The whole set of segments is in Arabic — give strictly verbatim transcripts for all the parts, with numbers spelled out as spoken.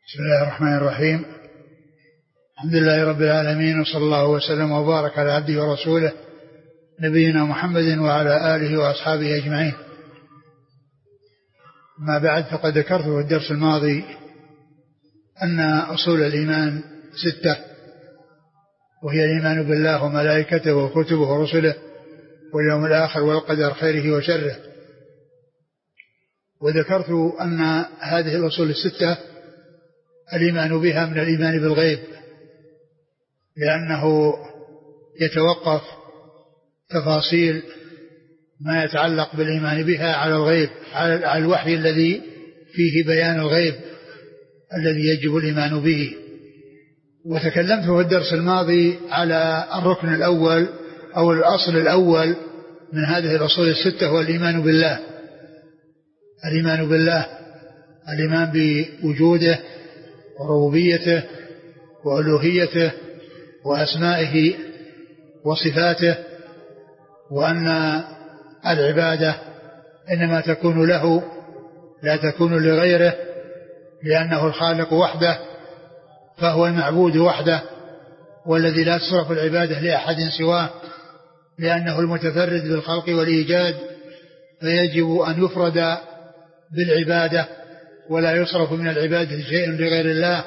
بسم الله الرحمن الرحيم. الحمد لله رب العالمين، وصلى الله وسلم وبارك على عبده ورسوله نبينا محمد وعلى آله وأصحابه أجمعين. ما بعد، فقد ذكرت في الدرس الماضي أن أصول الإيمان ستة، وهي الإيمان بالله وملائكته وكتبه ورسله واليوم الآخر والقدر خيره وشره. وذكرت أن هذه الأصول الستة الإيمان بها من الإيمان بالغيب، لأنه يتوقف تفاصيل ما يتعلق بالإيمان بها على الغيب، على الوحي الذي فيه بيان الغيب الذي يجب الإيمان به. وتكلمت في الدرس الماضي على الركن الأول أو الأصل الأول من هذه الأصول الستة، هو الإيمان بالله. الإيمان بالله، الإيمان بوجوده وربوبيته وألوهيته وأسمائه وصفاته، وأن العبادة إنما تكون له لا تكون لغيره، لأنه الخالق وحده فهو المعبود وحده، والذي لا تصرف العبادة لأحد سواه، لأنه المتفرد بالخلق والإيجاد، فيجب أن يفرد بالعبادة ولا يصرف من العبادة شيء لغير الله،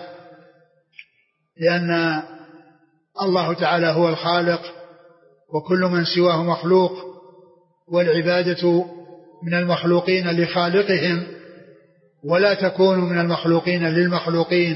لأن الله تعالى هو الخالق وكل من سواه مخلوق، والعبادة من المخلوقين لخالقهم ولا تكون من المخلوقين للمخلوقين،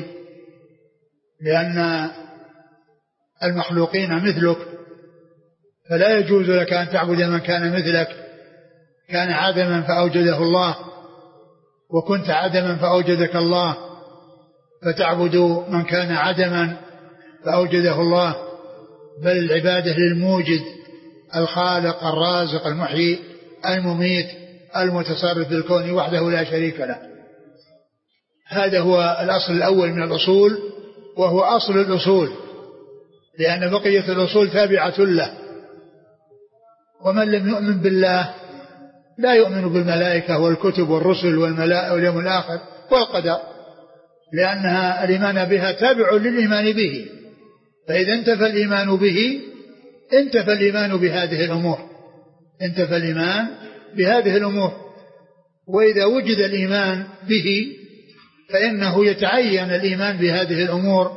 لأن المخلوقين مثلك، فلا يجوز لك أن تعبد من كان مثلك. كان عدما فأوجده الله، وكنت عدما فأوجدك الله، فتعبد من كان عدما فأوجده الله، بل العبادة للموجد الخالق الرازق المحيي المميت المتصرف بالكون وحده لا شريك له. هذا هو الأصل الأول من الأصول، وهو أصل الأصول، لأن بقية الأصول تابعة له. ومن لم يؤمن بالله لا يؤمن بالملائكة والكتب والرسل واليوم الآخر والقدر، لأنها الإيمان بها تابع للإيمان به، فإذا انتفى الإيمان به انتفى الإيمان بهذه الأمور انتفى الإيمان بهذه الأمور. وإذا وجد الإيمان به فإنه يتعين الإيمان بهذه الأمور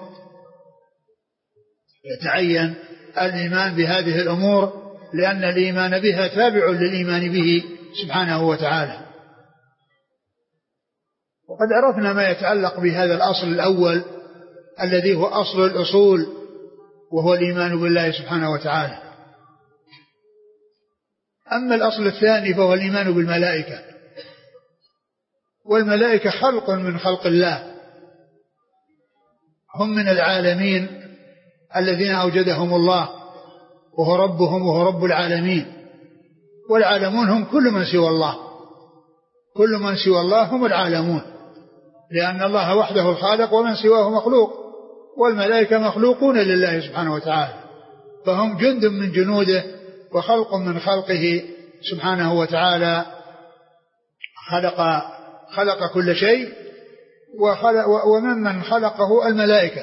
يتعين الإيمان بهذه الأمور لأن الإيمان بها تابع للإيمان به سبحانه وتعالى. وقد عرفنا ما يتعلق بهذا الأصل الأول الذي هو أصل الأصول، وهو الإيمان بالله سبحانه وتعالى. أما الأصل الثاني فهو الإيمان بالملائكة. والملائكة خلق من خلق الله، هم من العالمين الذين أوجدهم الله، وهو ربهم وهو رب العالمين. والعالمون هم كل من سوى الله كل من سوى الله هم العالمون، لأن الله وحده الخالق ومن سواه مخلوق، والملائكة مخلوقون لله سبحانه وتعالى، فهم جند من جنوده وخلق من خلقه سبحانه وتعالى. خلق خلق كل شيء، وممن خلقه الملائكة.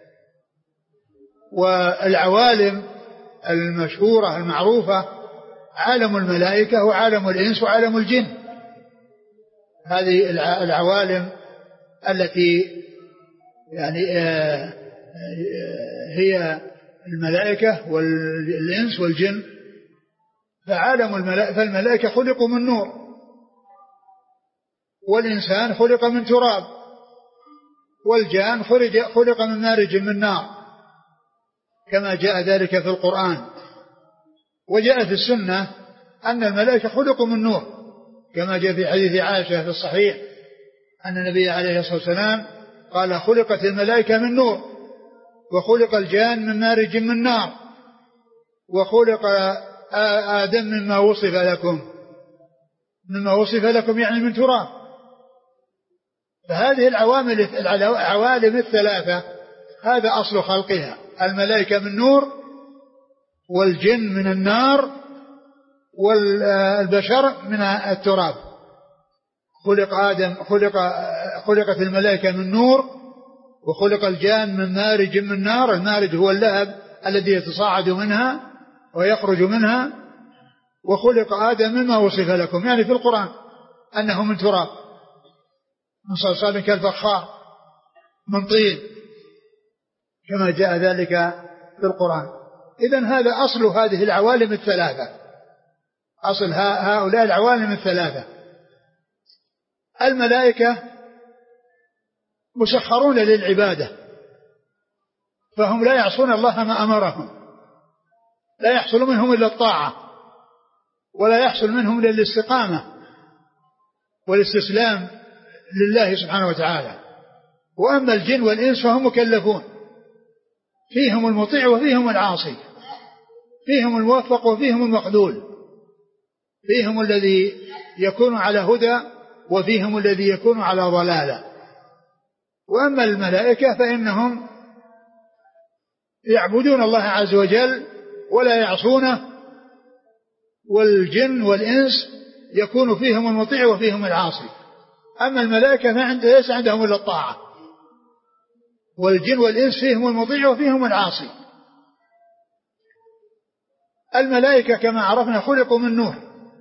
والعوالم المشهورة المعروفة عالم الملائكة وعالم الإنس وعالم الجن. هذه العوالم التي يعني هي الملائكة والإنس والجن. فعالم الملائكة فالملائكة خلقوا من نور، والإنسان خلق من تراب، والجان خلق من مارج من نار، كما جاء ذلك في القرآن. وجاء في السنة أن الملائكة خلقوا من نور، كما جاء في حديث عائشة في الصحيح أن النبي عليه الصلاة والسلام قال: خلقت الملائكة من نور، وخلق الجان من مارج من نار، وخلق آدم مما وصف لكم مما وصف لكم يعني من تراب. فهذه العوامل العوالم الثلاثة هذا أصل خلقها: الملائكة من نور، والجن من النار، والبشر من التراب. خلق آدم خلق خلقت الملائكة من نور، وخلق الجان من مارج من نار. المارج هو اللهب الذي يتصاعد منها ويخرج منها. وخلق آدم مما وصف لكم، يعني في القرآن أنه من تراب، من صلصال كالفخار، من طين، كما جاء ذلك في القرآن. إذن هذا أصل هذه العوالم الثلاثة، أصل هؤلاء العوالم الثلاثة. الملائكة مسخرون للعبادة، فهم لا يعصون الله ما أمرهم، لا يحصل منهم إلا الطاعة، ولا يحصل منهم إلا الاستقامة والاستسلام لله سبحانه وتعالى. وأما الجن والإنس فهم مكلفون، فيهم المطيع وفيهم العاصي، فيهم الموفق وفيهم المخذول، فيهم الذي يكون على هدى وفيهم الذي يكون على ضلالة. وأما الملائكة فإنهم يعبدون الله عز وجل ولا يعصونه، والجن والإنس يكون فيهم المطيع وفيهم العاصي. أما الملائكة فليس عندهم إلا الطاعة، والجن والإنس فيهم المطيع وفيهم العاصي. الملائكة كما عرفنا خلقوا من نور،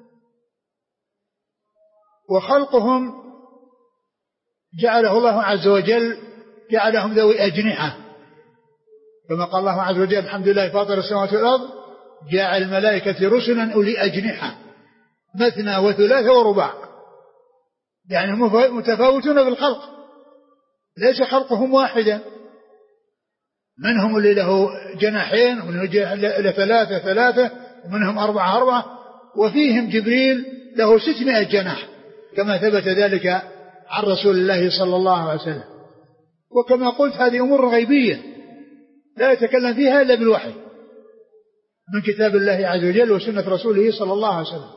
وخلقهم جعله الله عز وجل جعلهم ذوي أجنحة، كما قال الله عز وجل الحمد لله فاطر السماوات والأرض جعل الملائكة رسلا أولي أجنحة مثنى وثلاث ورباع، يعني متفاوتون في الخلق، ليس خلقهم واحدا، منهم اللي له جناحين ومنهم له ثلاثة ثلاثة ومنهم أربعة أربعة، وفيهم جبريل له ستمائة جناح كما ثبت ذلك عن رسول الله صلى الله عليه وسلم. وكما قلت هذه أمور غيبية لا يتكلم فيها إلا بالوحي من كتاب الله عز وجل وسنة رسوله صلى الله عليه وسلم.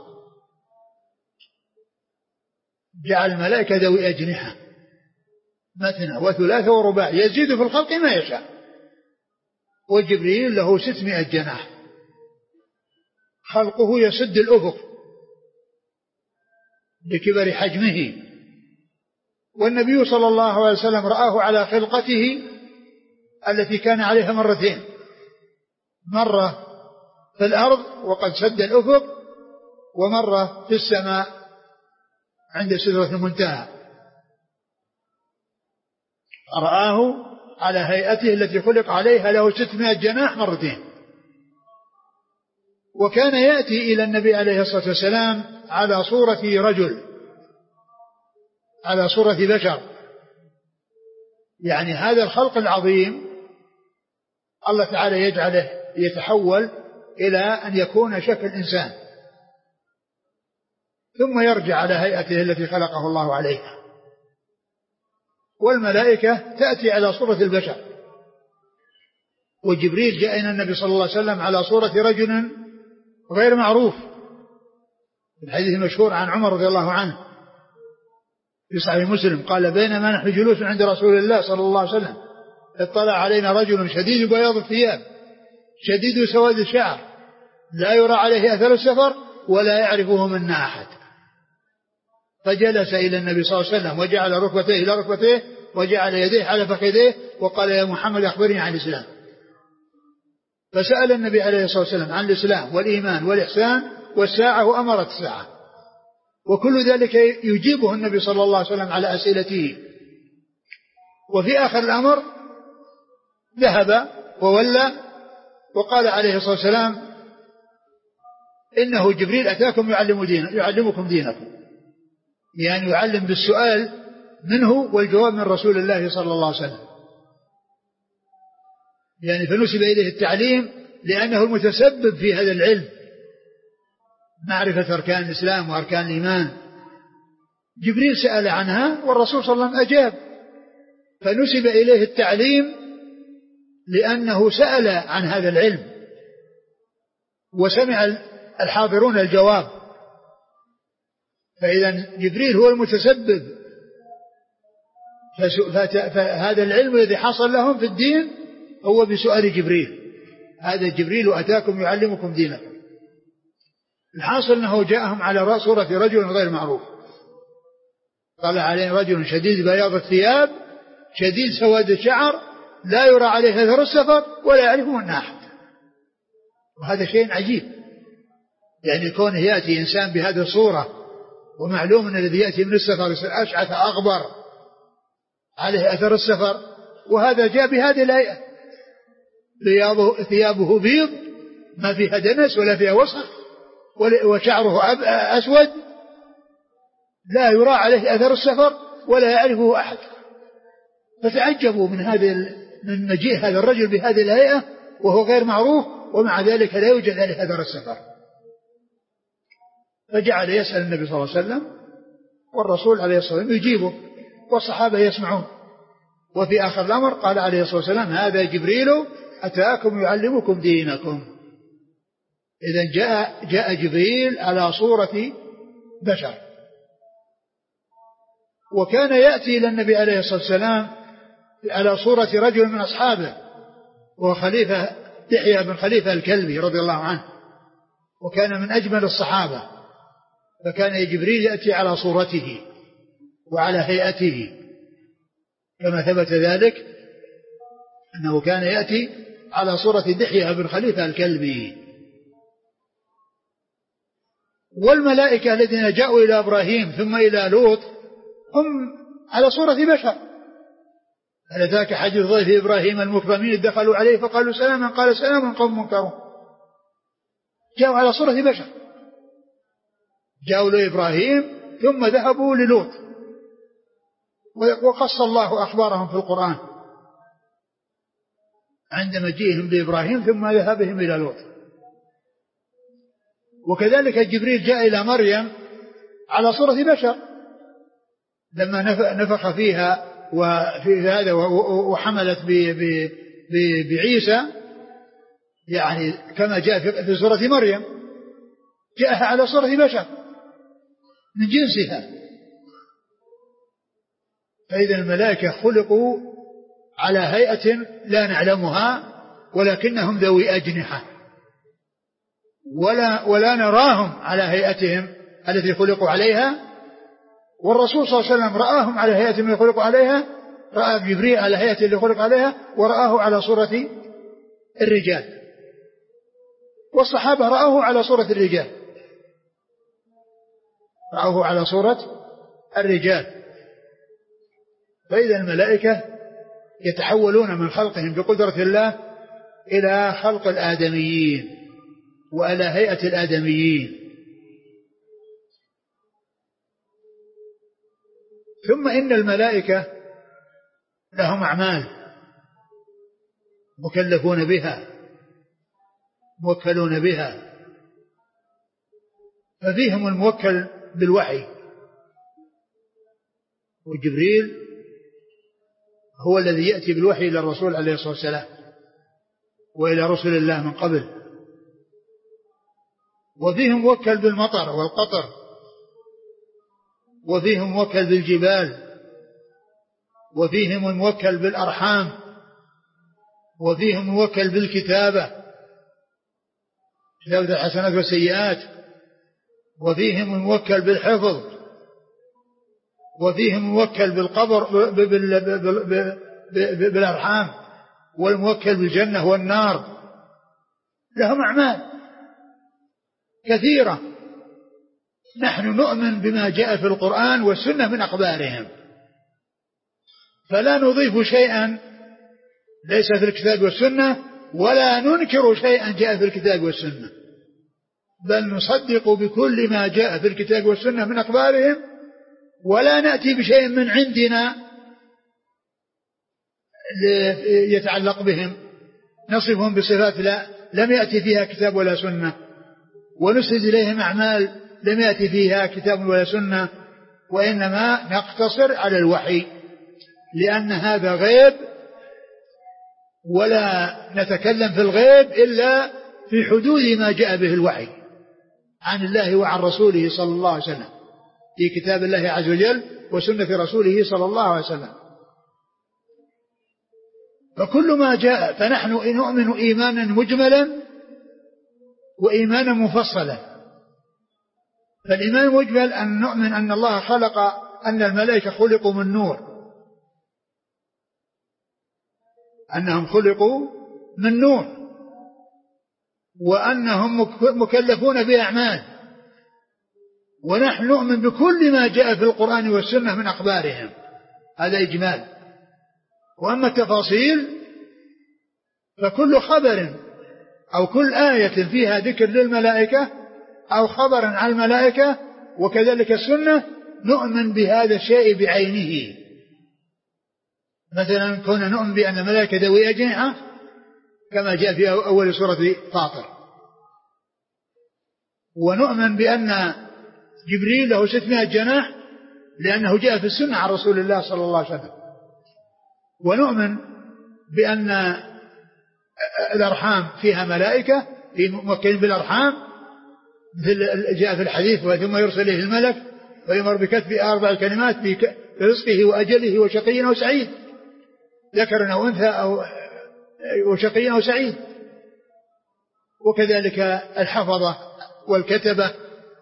جعل الملائكة ذوي أجنحة مثنى وثلاث ورباع يزيد في الخلق ما يشاء، وجبريل له ستمائة جناح، خلقه يسد الأفق لكبر حجمه. والنبي صلى الله عليه وسلم رآه على خلقته التي كان عليها مرتين، مرة في الأرض وقد سد الأفق، ومرة في السماء عند سدرة المنتهى، رآه على هيئته التي خلق عليها له ستمائة جناح مرتين. وكان يأتي إلى النبي عليه الصلاة والسلام على صورة رجل، على صورة بشر، يعني هذا الخلق العظيم الله تعالى يجعله يتحول إلى أن يكون شكل إنسان، ثم يرجع على هيئته التي خلقه الله عليها. والملائكة تأتي على صورة البشر، وجبريل جاء إلى النبي صلى الله عليه وسلم على صورة رجل غير معروف، الحديث المشهور عن عمر رضي الله عنه في صحيح مسلم قال بينما نحن جلوس عند رسول الله صلى الله عليه وسلم اطلع علينا رجل شديد بياض الثياب شديد سواد الشعر لا يرى عليه أثر السفر ولا يعرفه منا أحد، فجلس إلى النبي صلى الله عليه وسلم وجعل ركبتيه إلى ركبتيه وجعل يديه على فخذيه وقال يا محمد أخبرني عن الإسلام. فسأل النبي عليه الصلاة والسلام عن الإسلام والإيمان والإحسان والساعة وأمرت الساعة، وكل ذلك يجيبه النبي صلى الله عليه وسلم على أسئلته. وفي آخر الأمر ذهب وولى وقال عليه الصلاة والسلام إنه جبريل أتاكم يعلم دين يعلمكم دينكم، يعني يعلم بالسؤال منه والجواب من رسول الله صلى الله عليه وسلم، يعني فنسب إليه التعليم لأنه المتسبب في هذا العلم، معرفة أركان الإسلام وأركان الإيمان. جبريل سأل عنها والرسول صلى الله عليه وسلم أجاب، فنسب إليه التعليم لأنه سأل عن هذا العلم وسمع الحاضرون الجواب، فإذا جبريل هو المتسبب، فهذا العلم الذي حصل لهم في الدين هو بسؤال جبريل، هذا جبريل أتاكم يعلمكم دينكم. الحاصل أنه جاءهم على صورة رجل غير معروف، طلع عليه رجل شديد بياض الثياب شديد سواد الشعر لا يرى عليه أثر السفر ولا يعرفه منه أحد. وهذا شيء عجيب، يعني كونه يأتي إنسان بهذه الصورة، ومعلوم أن الذي يأتي من السفر أشعث أغبر عليه أثر السفر، وهذا جاء بهذه الهيئة ثيابه, ثيابه بيض ما فيها دنس ولا فيها وسخ وشعره أسود لا يرى عليه أثر السفر ولا يعرفه أحد. فتعجبوا من هذا من مجيء هذا الرجل بهذه الهيئة وهو غير معروف، ومع ذلك لا يوجد عليه أثر السفر. فجعل يسأل النبي صلى الله عليه وسلم، والرسول عليه الصلاة والسلام يجيبه، والصحابة يسمعون. وفي آخر الأمر قال عليه الصلاة والسلام: هذا جبريل أتاكم يعلمكم دينكم. إذن جاء, جاء جبريل على صورة بشر. وكان يأتي إلى النبي عليه الصلاة والسلام على صورة رجل من أصحابه، وهو خليفة دحية بن خليفة الكلبي رضي الله عنه، وكان من أجمل الصحابة. فكان جبريل يأتي على صورته وعلى هيئته، كما ثبت ذلك أنه كان يأتي على صورة دحية بن خليفة الكلبي. والملائكة الذين جاءوا إلى إبراهيم ثم إلى لوط هم على صورة بشر. هل ذاك حديث ضيف إبراهيم المكرمين دخلوا عليه فقالوا سلاما قال سلام قوم منكرون. جاءوا على صورة بشر، جاءوا لإبراهيم ثم ذهبوا للوط، وقص الله أخبارهم في القرآن عند مجيئهم لإبراهيم ثم ذهبهم إلى لوط. وكذلك جبريل جاء إلى مريم على صورة بشر لما نفخ فيها وفي هذا وحملت بعيسى، يعني كما جاء في سورة مريم جاءها على صورة بشر من جنسها. فإذا الملائكة خلقوا على هيئة لا نعلمها، ولكنهم ذوي أجنحة، ولا, ولا نراهم على هيئتهم التي خلقوا عليها. والرسول صلى الله عليه وسلم رآهم على هيئتهم التي خلقوا عليها، رأى جبريل على هيئته اللي خلق عليها، ورآه على صورة الرجال، والصحابة رأوه على صورة الرجال، رأوه على صورة الرجال. فإذا الملائكة يتحولون من خلقهم بقدرة الله إلى خلق الآدميين وإلى هيئة الآدميين. ثم إن الملائكة لهم أعمال مكلفون بها موكلون بها. ففيهم الموكل بالوحي، وجبريل هو الذي يأتي بالوحي إلى الرسول عليه الصلاة والسلام وإلى رسل الله من قبل. وفيهم موكل بالمطر والقطر، وفيهم موكل بالجبال، وفيهم الموكل بالأرحام، وفيهم موكل بالكتابة، كتابة الحسنات والسيئات، وفيهم الموكل بالحفظ، وفيهم الموكل بالقبر بالأرحام، والموكل بالجنة والنار. لهم أعمال كثيرة. نحن نؤمن بما جاء في القرآن والسنة من أخبارهم، فلا نضيف شيئا ليس في الكتاب والسنة، ولا ننكر شيئا جاء في الكتاب والسنة، بل نصدق بكل ما جاء في الكتاب والسنة من أخبارهم، ولا نأتي بشيء من عندنا يتعلق بهم نصفهم بصفات لا لم يأتي فيها كتاب ولا سنة، ونسند إليهم أعمال لم يأتي فيها كتاب ولا سنة، وإنما نقتصر على الوحي، لأن هذا غيب، ولا نتكلم في الغيب إلا في حدود ما جاء به الوحي عن الله وعن رسوله صلى الله عليه وسلم في كتاب الله عز وجل وسنة رسوله صلى الله عليه وسلم. فكل ما جاء فنحن نؤمن إيمانا مجملا وإيمانا مفصلا. فالإيمان المجمل أن نؤمن أن الله خلق، أن الملائكة خلقوا من نور، أنهم خلقوا من نور، وأنهم مكلفون بأعمال، ونحن نؤمن بكل ما جاء في القرآن والسنة من أخبارهم، هذا إجمال. وأما التفاصيل فكل خبر أو كل آية فيها ذكر للملائكة أو خبر عن الملائكة وكذلك السنة نؤمن بهذا الشيء بعينه. مثلا كنا نؤمن بأن الملائكة ذوي أجنحة كما جاء في أول سورة فاطر، ونؤمن بأن جبريل له ستمائة جناح لأنه جاء في السنة عن رسول الله صلى الله عليه وسلم، ونؤمن بأن الأرحام فيها ملائكة في موكلين بالأرحام مثل جاء في الحديث ثم يرسل إليه الملك ويمر بكتب أربع كلمات برزقه وأجله وشقي أو سعيد، ذكر أو أنثى أو وشقي أو سعيد. وكذلك الحفظة والكتبة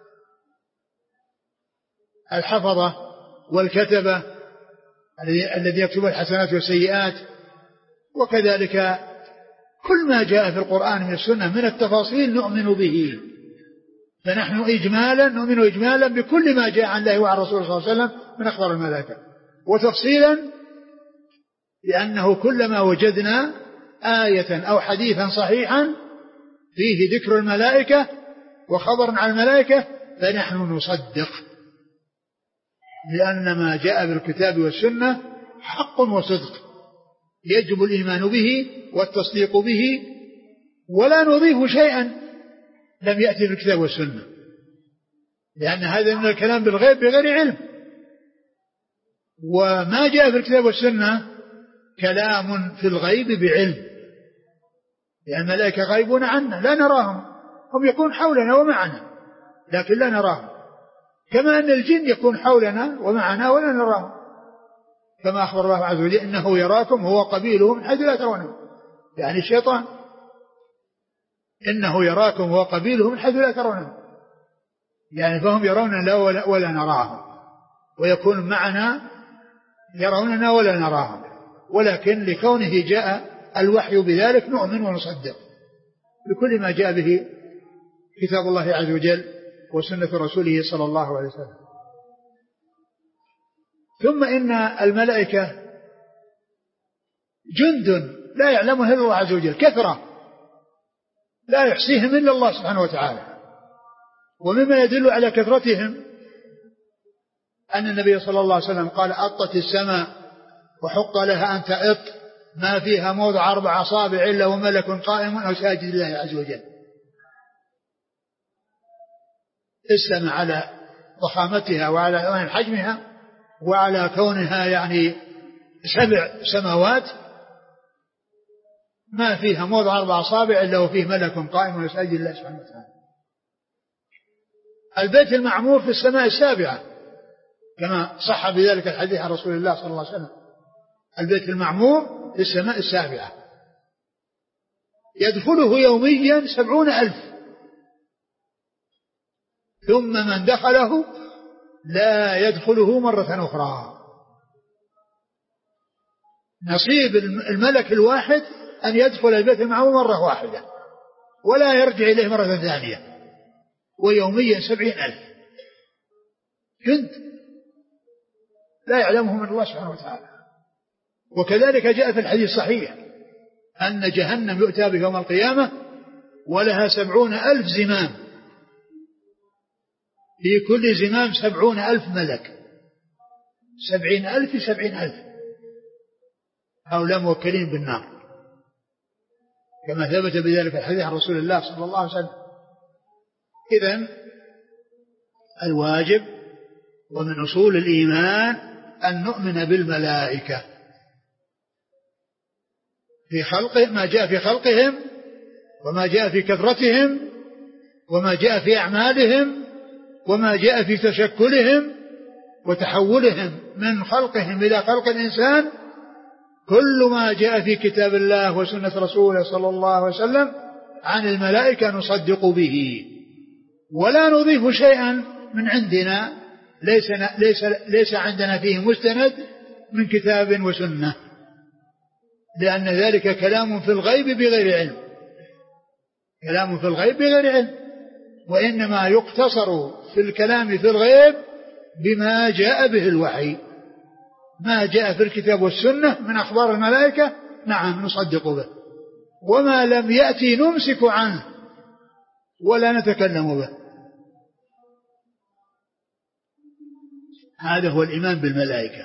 الحفظة والكتبة الذي يكتب الحسنات والسيئات. وكذلك كل ما جاء في القرآن من السنة من التفاصيل نؤمن به، فنحن إجمالا نؤمن إجمالا بكل ما جاء عن الله وعن رسوله صلى الله عليه وسلم من أخبار الملائكة، وتفصيلا لأنه كلما وجدنا آية أو حديثا صحيحا فيه ذكر الملائكة وخبر عن الملائكة فنحن نصدق، لأن ما جاء بالكتاب والسنة حق وصدق يجب الإيمان به والتصديق به، ولا نضيف شيئا لم يأتي في الكتاب والسنة، لأن هذا من الكلام بالغيب بغير علم. وما جاء في الكتاب والسنة كلام في الغيب بعلم، لأن الملائكة غيبون عنا لا نراهم، هم يكون حولنا ومعنا لكن لا نراهم، كما أن الجن يكون حولنا ومعنا ولا نراهم، كما أخبر الله عز وجل إنه يراكم هو قبيله من حيث لا ترونه، يعني الشيطان إنه يراكم هو قبيله من حيث لا ترونه، يعني فهم يروننا لا ولا, ولا نراهم، ويكون معنا يروننا ولا نراهم، ولكن لكونه جاء الوحي بذلك نؤمن ونصدق بكل ما جاء به كتاب الله عز وجل وسنة رسوله صلى الله عليه وسلم. ثم إن الملائكة جند لا يعلمه إلا الله عز وجل، كثرة لا يحصيهم إلا الله سبحانه وتعالى. ومما يدل على كثرتهم أن النبي صلى الله عليه وسلم قال أطت السماء وحق لها أن تأط ما فيها موضع أربع أصابع إلا وملك قائم أو ساجد لله عز وجل. اسلم على ضخامتها وعلى حجمها وعلى كونها يعني سبع سماوات ما فيها موضع أربع أصابع إلا وفيه ملك قائم وساجد لله سبحانه وتعالى. البيت المعمور في السماء السابعة كما صح بذلك الحديث عن رسول الله صلى الله عليه وسلم، البيت المعمور في السماء السابعة يدخله يوميا سبعون ألف، ثم من دخله لا يدخله مرة أخرى. نصيب الملك الواحد أن يدخل البيت المعمور مرة واحدة ولا يرجع إليه مرة ثانية، ويوميا سبعين ألف جند لا يعلمهم إلا الله سبحانه وتعالى. وكذلك جاء في الحديث الصحيح أن جهنم يؤتى به يوم القيامة ولها سبعون ألف زمام، في كل زمام سبعون ألف ملك، سبعين ألف سبعين ألف هؤلاء موكلين بالنار، كما ثبت بذلك الحديث عن رسول الله صلى الله عليه وسلم. إذن الواجب ومن أصول الإيمان أن نؤمن بالملائكة في خلقهم، ما جاء في خلقهم وما جاء في كثرتهم وما جاء في أعمالهم وما جاء في تشكلهم وتحولهم من خلقهم إلى خلق الإنسان. كل ما جاء في كتاب الله وسنة رسوله صلى الله عليه وسلم عن الملائكة نصدق به ولا نضيف شيئا من عندنا ليس, ليس, ليس عندنا فيه مستند من كتاب وسنة. لأن ذلك كلام في الغيب بغير علم، كلام في الغيب بغير علم، وإنما يقتصر في الكلام في الغيب بما جاء به الوحي، ما جاء في الكتاب والسنة من أخبار الملائكة نعم نصدق به، وما لم يأتي نمسك عنه ولا نتكلم به. هذا هو الإيمان بالملائكة.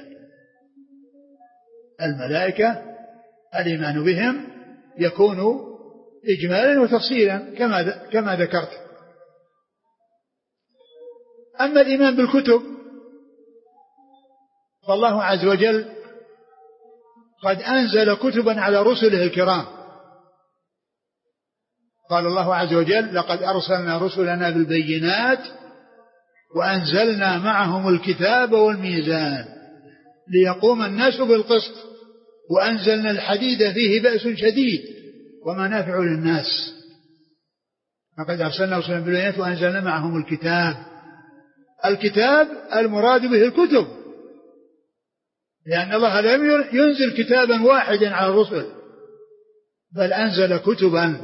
الملائكة الإيمان بهم يكون إجمالا وتفصيلا كما كما ذكرت. أما الإيمان بالكتب فالله عز وجل قد أنزل كتبا على رسله الكرام. قال الله عز وجل: لقد أرسلنا رسلنا بالبينات وأنزلنا معهم الكتاب والميزان ليقوم الناس بالقسط وأنزلنا الحديد فيه بأس شديد ومنافع للناس. لقد أرسلنا رسلنا بالبينات وأنزلنا معهم الكتاب. الكتاب المراد به الكتب، لأن الله لم ينزل كتابا واحدا على الرسل بل أنزل كتبا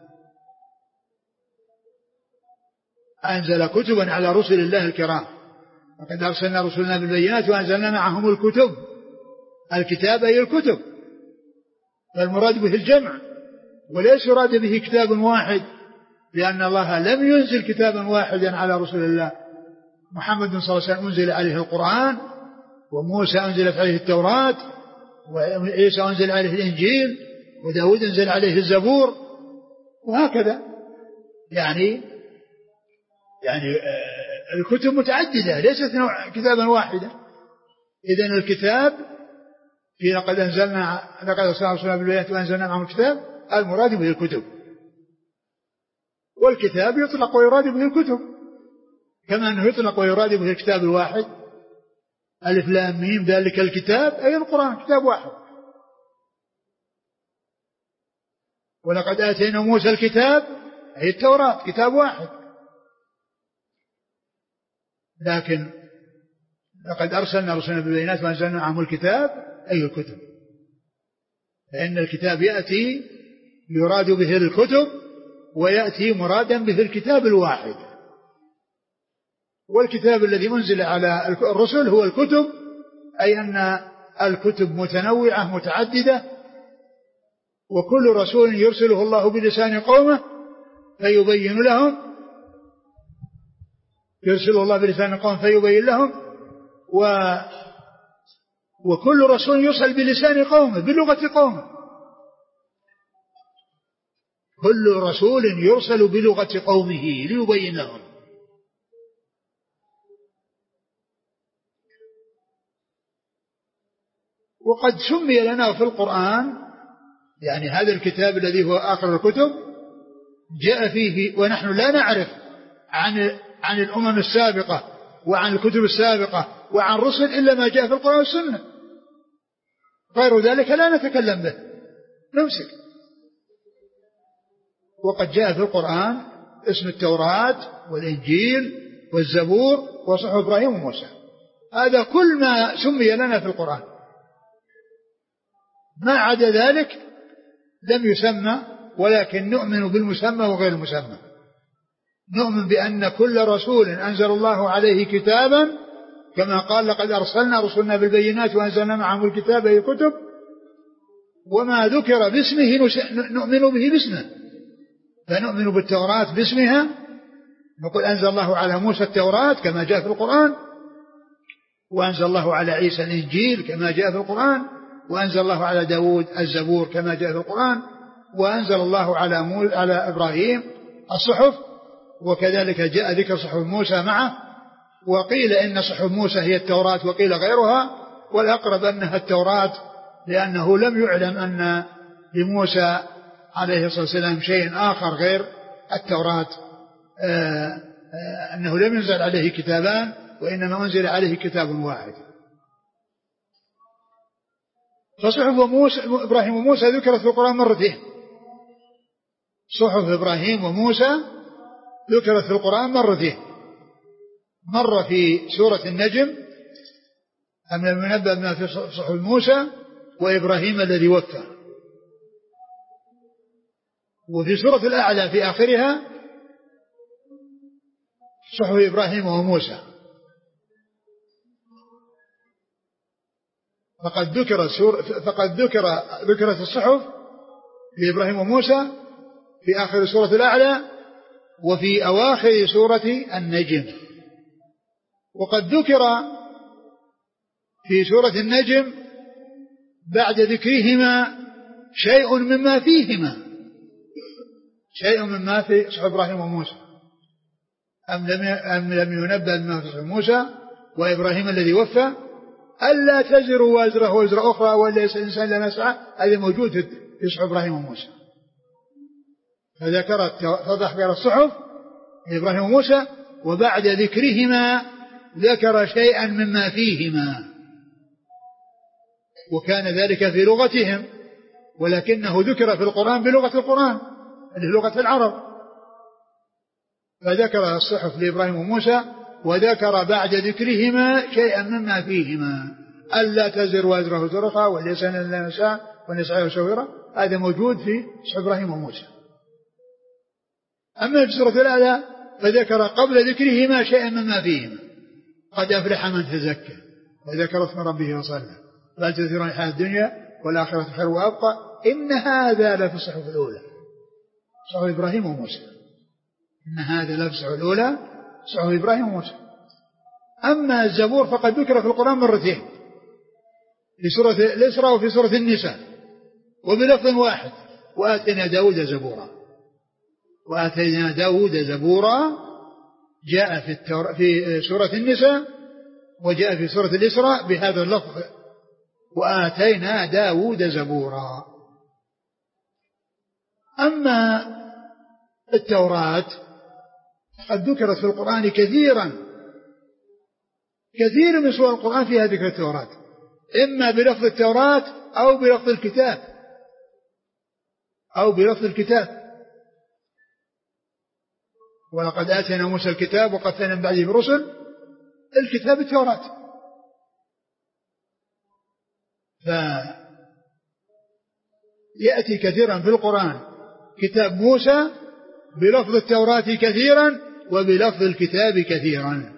أنزل كتبا على رسل الله الكرام. لقد أرسلنا رسلنا بالبينات وأنزلنا معهم الكتب. الكتاب أي الكتب، فالمراد به الجمع وليس يراد به كتاب واحد، لأن الله لم ينزل كتابا واحدا على رسل الله. محمد صلى الله عليه وسلم أنزل عليه القرآن، وموسى أنزلت عليه التوراة، وعيسى أنزل عليه الإنجيل، وداود أنزل عليه الزبور، وهكذا. يعني يعني الكتب متعددة ليست كتابا واحدا. إذن الكتاب في لقد أنزلنا لقد أرسلنا رسلنا بالبينات وأنزلنا معهم الكتاب المراد به الكتب، والكتاب يطلق ويراد به الكتب كما أنه يطلق ويراد به الكتاب الواحد. ألف لام ميم ذلك الكتاب أي القرآن، كتاب واحد. ولقد آتينا موسى الكتاب أي التوراة، كتاب واحد. لكن لقد أرسلنا رسلنا بالبينات وأنزلنا معهم الكتاب أي الكتب، لأن الكتاب يأتي يراد به الكتب ويأتي مرادا به الكتاب الواحد. والكتاب الذي أنزل على الرسل هو الكتب، أي أن الكتب متنوعة متعددة، وكل رسول يرسله الله بلسان قومه فيبين لهم، يرسل الله بلسان قوم فيبين لهم، و وكل رسول يرسل بلسان قومه بلغة قومه. كل رسول يرسل بلغة قومه ليبين لهم. وقد سمي لنا في القرآن يعني هذا الكتاب الذي هو آخر الكتب جاء فيه، ونحن لا نعرف عن عن الأمم السابقة وعن الكتب السابقة وعن رسل إلا ما جاء في القرآن والسنة، غير ذلك لا نتكلم به نمسك. وقد جاء في القرآن اسم التوراة والإنجيل والزبور وصحف إبراهيم وموسى، هذا كل ما سمي لنا في القرآن. ما عدا ذلك لم يسمى، ولكن نؤمن بالمسمى وغير المسمى. نؤمن بأن كل رسول أنزل الله عليه كتابا، كما قال: لقد أرسلنا رسلنا بالبينات وأنزلنا معهم الكتاب أي الكتب، وما ذكر باسمه نؤمن به باسمه، فنؤمن بالتوراة باسمها، نقول أنزل الله على موسى التوراة كما جاء في القرآن، وأنزل الله على عيسى الإنجيل كما جاء في القرآن، وأنزل الله على داود الزبور كما جاء في القرآن، وأنزل الله على مول على إبراهيم الصحف، وكذلك جاء ذكر صحف موسى معه. وقيل إن صحف موسى هي التوراة وقيل غيرها، والأقرب أنها التوراة، لأنه لم يعلم أن لموسى عليه الصلاة والسلام شيء آخر غير التوراة، آآ آآ أنه لم ينزل عليه كتابان وإنما أنزل عليه كتاب واحد. فصحف موسى إبراهيم وموسى ذكرت في القرآن مرتين. صحف إبراهيم وموسى ذكرت في القرآن مرتين، مرة في سورة النجم أم المنبأ بما في صحف موسى وإبراهيم الذي وفى، وفي سورة الأعلى في آخرها صحف إبراهيم وموسى. فقد ذكر سور فقد ذكر ذكرت الصحف لإبراهيم وموسى في آخر سورة الأعلى وفي أواخر سورة النجم. وقد ذكر في سورة النجم بعد ذكرهما شيء مما فيهما شيء مما في صحف إبراهيم وموسى. أم لم أم لم ينبأ بما في صحف موسى وإبراهيم الذي وفى ألا تزر وازرة وزر أخرى وليس الإنسان إلا ما سعى. هذا موجود في صحف إبراهيم وموسى. فذكرت فذكر الصحف إبراهيم وموسى وبعد ذكرهما ذكر شيئا مما فيهما، وكان ذلك في لغتهم ولكنه ذكر في القرآن بلغة القرآن اللي هي لغة العرب. فذكر الصحف لإبراهيم وموسى وذكر بعد ذكرهما شيئا مما فيهما ألا تزر وازرة وزر أخرى وليس إلا ما سعى ونسعى وسويرة. هذا موجود في صحف إبراهيم وموسى. أما في سورة الأعلى فذكر قبل ذكرهما شيئا مما فيهما قد أفلح من تزكى وذكر اسم ربه وصلى بل تؤثرون الحياة الدنيا والآخرة خير وأبقى إن هذا لفي الصحف الأولى صحف إبراهيم وموسى. إن هذا لفي الصحف الأولى صحف إبراهيم وموسى. أما الزبور فقد ذكر في القرآن مرتين في سورة الإسراء وفي سورة النساء وبلفظ واحد وآتينا داود زبورا. وآتينا داود زبورا جاء في, التور... في سورة النساء وجاء في سورة الإسراء بهذا اللفظ وآتينا داود زبورا. أما التوراة قد ذكرت في القرآن كثيرا كثير من سور القرآن فيها ذكر التوراة إما بلفظ التوراة أو بلفظ الكتاب أو بلفظ الكتاب. ولقد آتينا موسى الكتاب وقفنا من بعده برسل الكتاب التوراة. فيأتي كثيرا في القرآن كتاب موسى بلفظ التوراة كثيرا وبلفظ الكتاب كثيرا.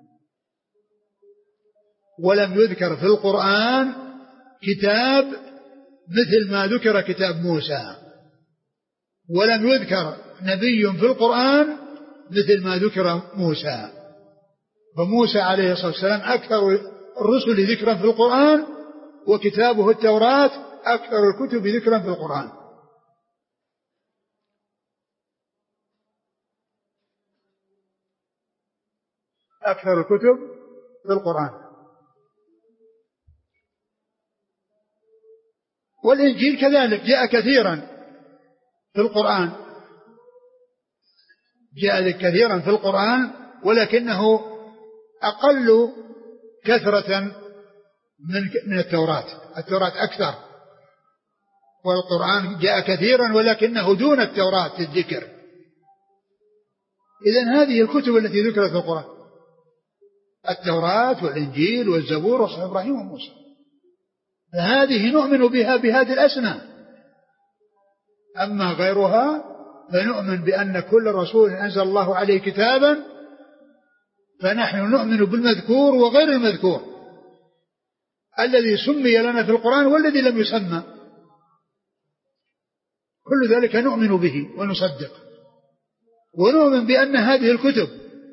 ولم يذكر في القرآن كتاب مثل ما ذكر كتاب موسى ولم يذكر نبي في القرآن مثل ما ذكر موسى. فموسى عليه الصلاة والسلام أكثر الرسل ذكرا في القرآن وكتابه التوراة أكثر الكتب ذكرا في القرآن. أكثر الكتب في القرآن. والإنجيل كذلك جاء كثيرا في القرآن جاء كثيرا في القرآن ولكنه أقل كثرة من من التوراة. التوراة أكثر والقرآن جاء كثيرا ولكنه دون التوراة في الذكر. إذن هذه الكتب التي ذكرت في القرآن التوراة والإنجيل والزبور وصحف إبراهيم وموسى. فهذه نؤمن بها بهذه الأسماء. أما غيرها فنؤمن بأن كل رسول أنزل الله عليه كتابا فنحن نؤمن بالمذكور وغير المذكور الذي سمي لنا في القرآن والذي لم يسمى كل ذلك نؤمن به ونصدق. ونؤمن بأن هذه الكتب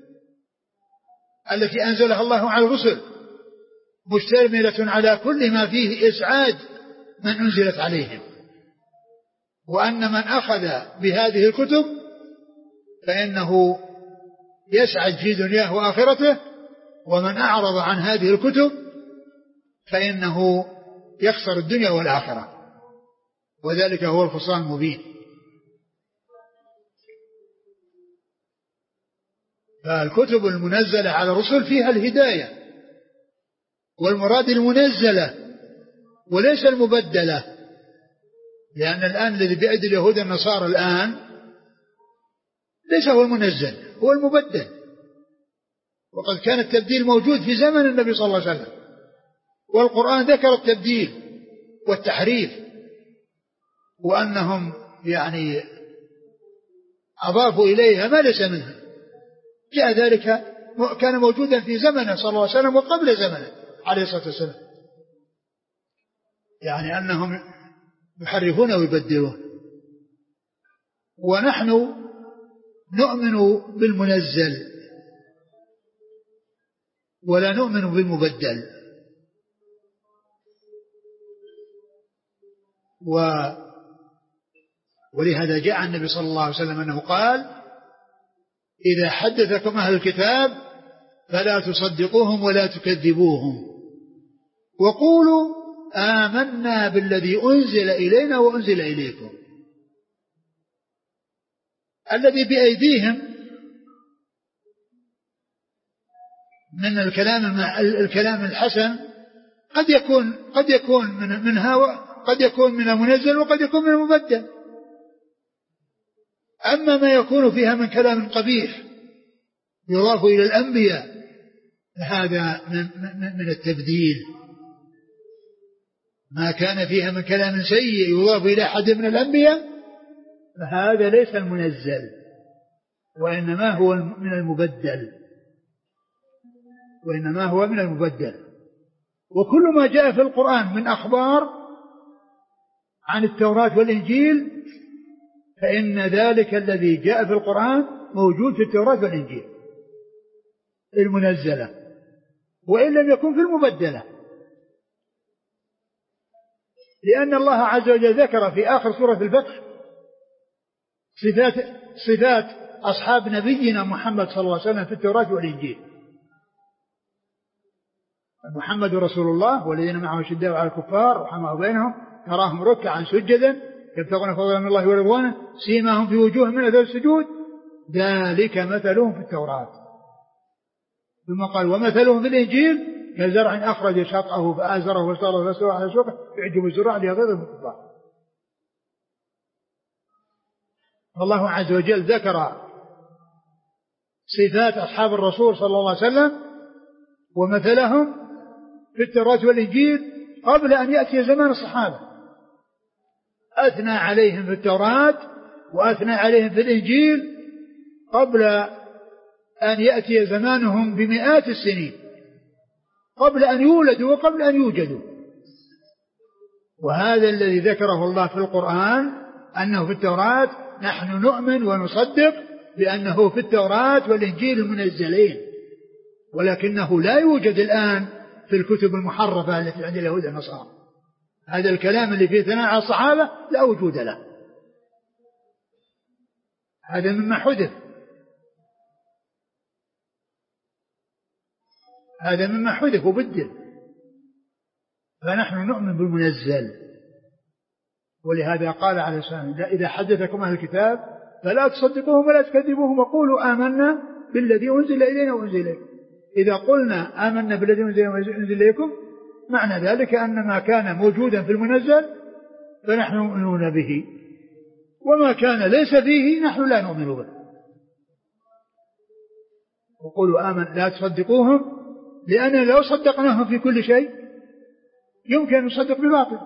التي أنزلها الله على الرسل مشتملة على كل ما فيه إسعاد من أنزلت عليهم وأن من أخذ بهذه الكتب فإنه يسعد في دنياه وآخرته ومن أعرض عن هذه الكتب فإنه يخسر الدنيا والآخرة وذلك هو الخسران المبين. فالكتب المنزلة على الرسل فيها الهداية والمراد المنزلة وليس المبدلة لأن الآن الذي بأيدي اليهود النصارى الآن ليس هو المنزل هو المبدل. وقد كان التبديل موجود في زمن النبي صلى الله عليه وسلم والقرآن ذكر التبديل والتحريف وأنهم يعني أضافوا إليها ما ليس منها. جاء ذلك كان موجودا في زمنه صلى الله عليه وسلم وقبل زمنه عليه الصلاة والسلام، يعني أنهم يحرفون ويبدلون. ونحن نؤمن بالمنزل ولا نؤمن بالمبدل. و ولهذا جاء النبي صلى الله عليه وسلم أنه قال: إذا حدثكم أهل الكتاب فلا تصدقوهم ولا تكذبوهم وقولوا آمنا بالذي أنزل إلينا وأنزل إليكم. الذي بأيديهم من الكلام الكلام الحسن قد يكون قد يكون من منها وقد يكون من المنزل وقد يكون من المبدل. أما ما يكون فيها من كلام قبيح يضاف إلى الأنبياء هذا من التبديل. ما كان فيها من كلام سيء يضاف إلى أحد من الأنبياء فهذا ليس المنزل وإنما هو من المبدل وإنما هو من المبدل. وكل ما جاء في القرآن من أخبار عن التوراة والإنجيل فإن ذلك الذي جاء في القرآن موجود في التوراة والإنجيل المنزلة وإن لم يكن في المبدلة، لأن الله عز وجل ذكر في آخر سورة الفتح صفات صفات أصحاب نبينا محمد صلى الله عليه وسلم في التوراة والإنجيل. محمد رسول الله والذين معه شداء على الكفار رحمه بينهم تراهم ركعا سجدا يبتغون فضلا من الله ورضوانه سيماهم في وجوههم من أثر السجود ذلك مثلهم في التوراة. ثم قال: ومثلهم في الإنجيل كزرع أخرج شطأه فآزره واستغلظ فاستوى على سوقه يعجب الزراع ليغيظ الكفار. الله عز وجل ذكر صفات أصحاب الرسول صلى الله عليه وسلم ومثلهم في التوراة والإنجيل قبل أن يأتي زمان الصحابة. أثنى عليهم في التوراة وأثنى عليهم في الإنجيل قبل أن يأتي زمانهم بمئات السنين، قبل أن يولدوا وقبل أن يوجدوا. وهذا الذي ذكره الله في القرآن أنه في التوراة نحن نؤمن ونصدق بأنه في التوراة والإنجيل المنزلين، ولكنه لا يوجد الآن في الكتب المحرفة التي عند اليهود والنصارى. هذا الكلام اللي فيه ثناء على الصحابة لا وجود له، هذا مما حدث هذا مما حدث وبدل. فنحن نؤمن بالمنزل، ولهذا قال عليه السلام: إذا حدثكم أهل الكتاب فلا تصدقوهم ولا تكذبوهم وقولوا آمنا بالذي أنزل إلينا وأنزل إليكم. إذا قلنا آمنا بالذي أنزل إليكم معنى ذلك أن ما كان موجودا في المنزل فنحن نؤمنون به، وما كان ليس فيه نحن لا نؤمن به. وقولوا آمنا لا تصدقوهم، لأننا لو صدقناهم في كل شيء يمكن أن نصدق بباطل،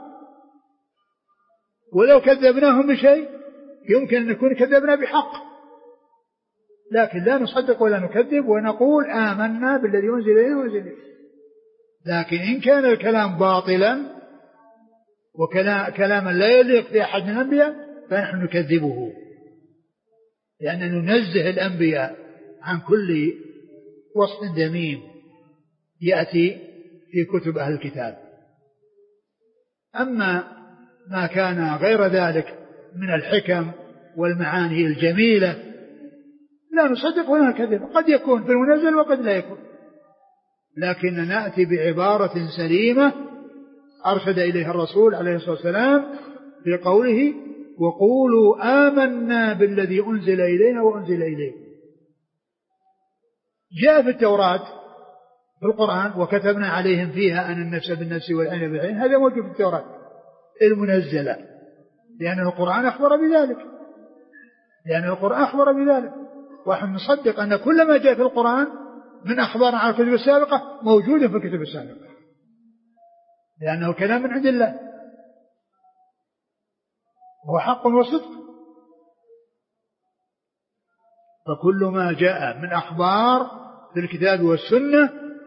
ولو كذبناهم بشيء يمكن أن نكون كذبنا بحق، لكن لا نصدق ولا نكذب ونقول آمنا بالذي أنزل إلينا وأنزل إليكم. لكن إن كان الكلام باطلا وكلاما لا يليق بأحد من الأنبياء فنحن نكذبه، لأننا ننزه الأنبياء عن كل وصف ذميم يأتي في كتب أهل الكتاب. أما ما كان غير ذلك من الحكم والمعاني الجميلة لا نصدق ولا نكذب، قد يكون في المنزل وقد لا يكون، لكن نأتي بعبارة سليمة أرشد إليها الرسول عليه الصلاة والسلام في قوله: وقولوا آمنا بالذي أنزل إلينا وأنزل إليكم. جاء في التوراة في القرآن: وكتبنا عليهم فيها أن النفس بالنفس والعين بالعين، هذا موجود في التوراة المنزلة، لأن القرآن أخبر بذلك لأن القرآن أخبر بذلك ونحن نصدق أن كل ما جاء في القرآن من أخبار عن الكتب السابقة موجود في الكتب السابقة، لأنه كلام من عند الله هو حق وصدق. فكل ما جاء من أخبار في الكتاب والسنة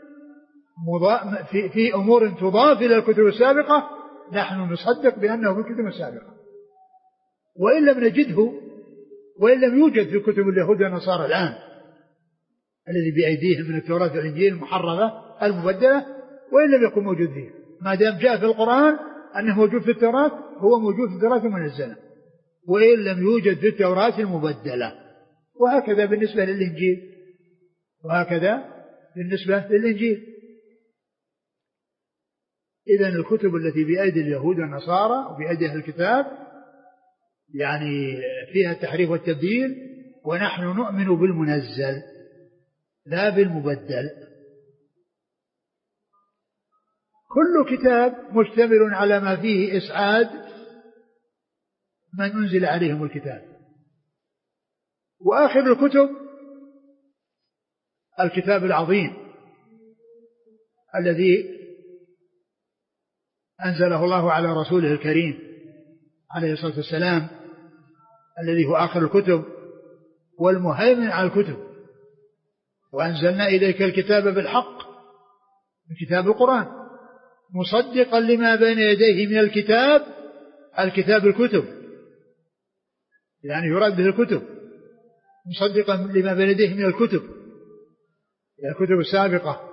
في, في أمور تضاف إلى الكتب السابقة نحن نصدق بأنه في الكتب السابقة، وإن لم نجده وإن لم يوجد في كتب اليهود والنصارى الآن الذي بأيديهم من التوراة والإنجيل المحرفة المبدلة، وإن لم يكن موجود فيه، ما دام جاء في القرآن أنه موجود في التوراة هو موجود في التوراة المنزلة، وإن لم يوجد في التوراة المبدلة. وهكذا بالنسبة للإنجيل، وهكذا بالنسبة للإنجيل. إذن الكتب التي بأيدي اليهود والنصارى وبأيدي أهل الكتاب يعني فيها التحريف والتبديل، ونحن نؤمن بالمنزل لا بالمبدل. كل كتاب مشتمل على ما فيه إسعاد من أنزل عليهم الكتاب. وآخر الكتب الكتاب العظيم الذي أنزله الله على رسوله الكريم عليه الصلاة والسلام، الذي هو آخر الكتب والمهيمن على الكتب. وأنزلنا إليك الكتاب بالحق، من كتاب القرآن، مصدقا لما بين يديه من الكتاب، الكتاب الكتب يعني يراد به الكتب، مصدقا لما بين يديه من الكتب، الكتب السابقة.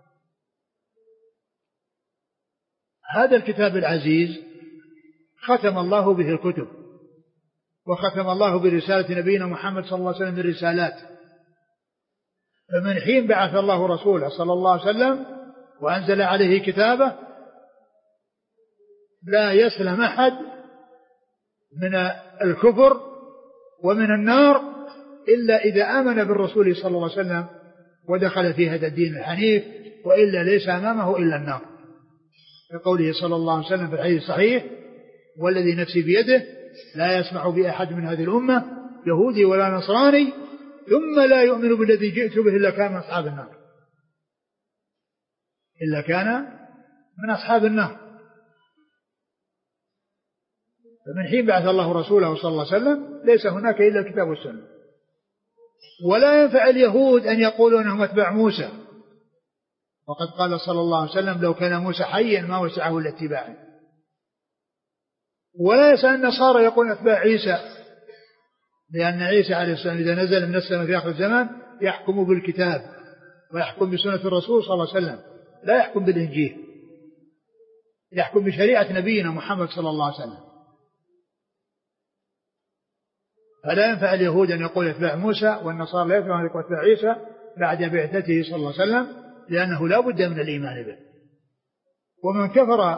هذا الكتاب العزيز ختم الله به الكتب، وختم الله برسالة نبينا محمد صلى الله عليه وسلم بالرسالات. فمن حين بعث الله رسوله صلى الله عليه وسلم وأنزل عليه كتابه لا يسلم أحد من الكفر ومن النار إلا إذا آمن بالرسول صلى الله عليه وسلم ودخل في هذا الدين الحنيف، وإلا ليس أمامه إلا النار. بقوله صلى الله عليه وسلم في الحديث الصحيح: والذي نفسي بيده لا يسمع بأحد من هذه الأمة يهودي ولا نصراني ثم لا يؤمن بالذي جئت به إلا كان من أصحاب النار، إلا كان من أصحاب النار. فمن حين بعث الله رسوله صلى الله عليه وسلم ليس هناك إلا الكتاب والسنة. ولا ينفع اليهود أن يقولوا أنهم أتباع موسى، وقد قال صلى الله عليه وسلم: لو كان موسى حيا ما وسعه إلا اتباعه. ولا يسأل النصارى يقول أتباع عيسى، لأن عيسى عليه السلام إذا نزل من السماء في آخر الزمان يحكم بالكتاب ويحكم بسنة الرسول صلى الله عليه وسلم، لا يحكم بالإنجيل، يحكم بشريعة نبينا محمد صلى الله عليه وسلم. فلا ينفع اليهود أن يقول أتباع موسى، والنصارى لا ينفع أن يقول أتباع عيسى بعد بعثته صلى الله عليه وسلم، لأنه لا بد من الإيمان به. ومن كفر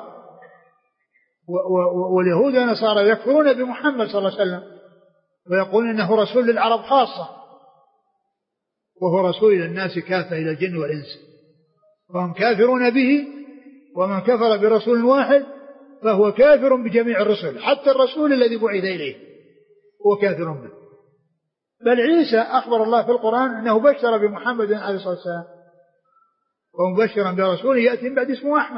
واليهود والنصارى يكفرون بمحمد صلى الله عليه وسلم ويقولون إنه رسول للعرب خاصة، وهو رسول إلى الناس كافة، إلى الجن والإنس، وهم كافرون به. ومن كفر برسول واحد فهو كافر بجميع الرسل، حتى الرسول الذي بعث إليه هو كافر به. بل عيسى أخبر الله في القرآن أنه بشر بمحمد عليه الصلاة والسلام، ومبشرا برسول يأتي من بعد اسمه أحمد،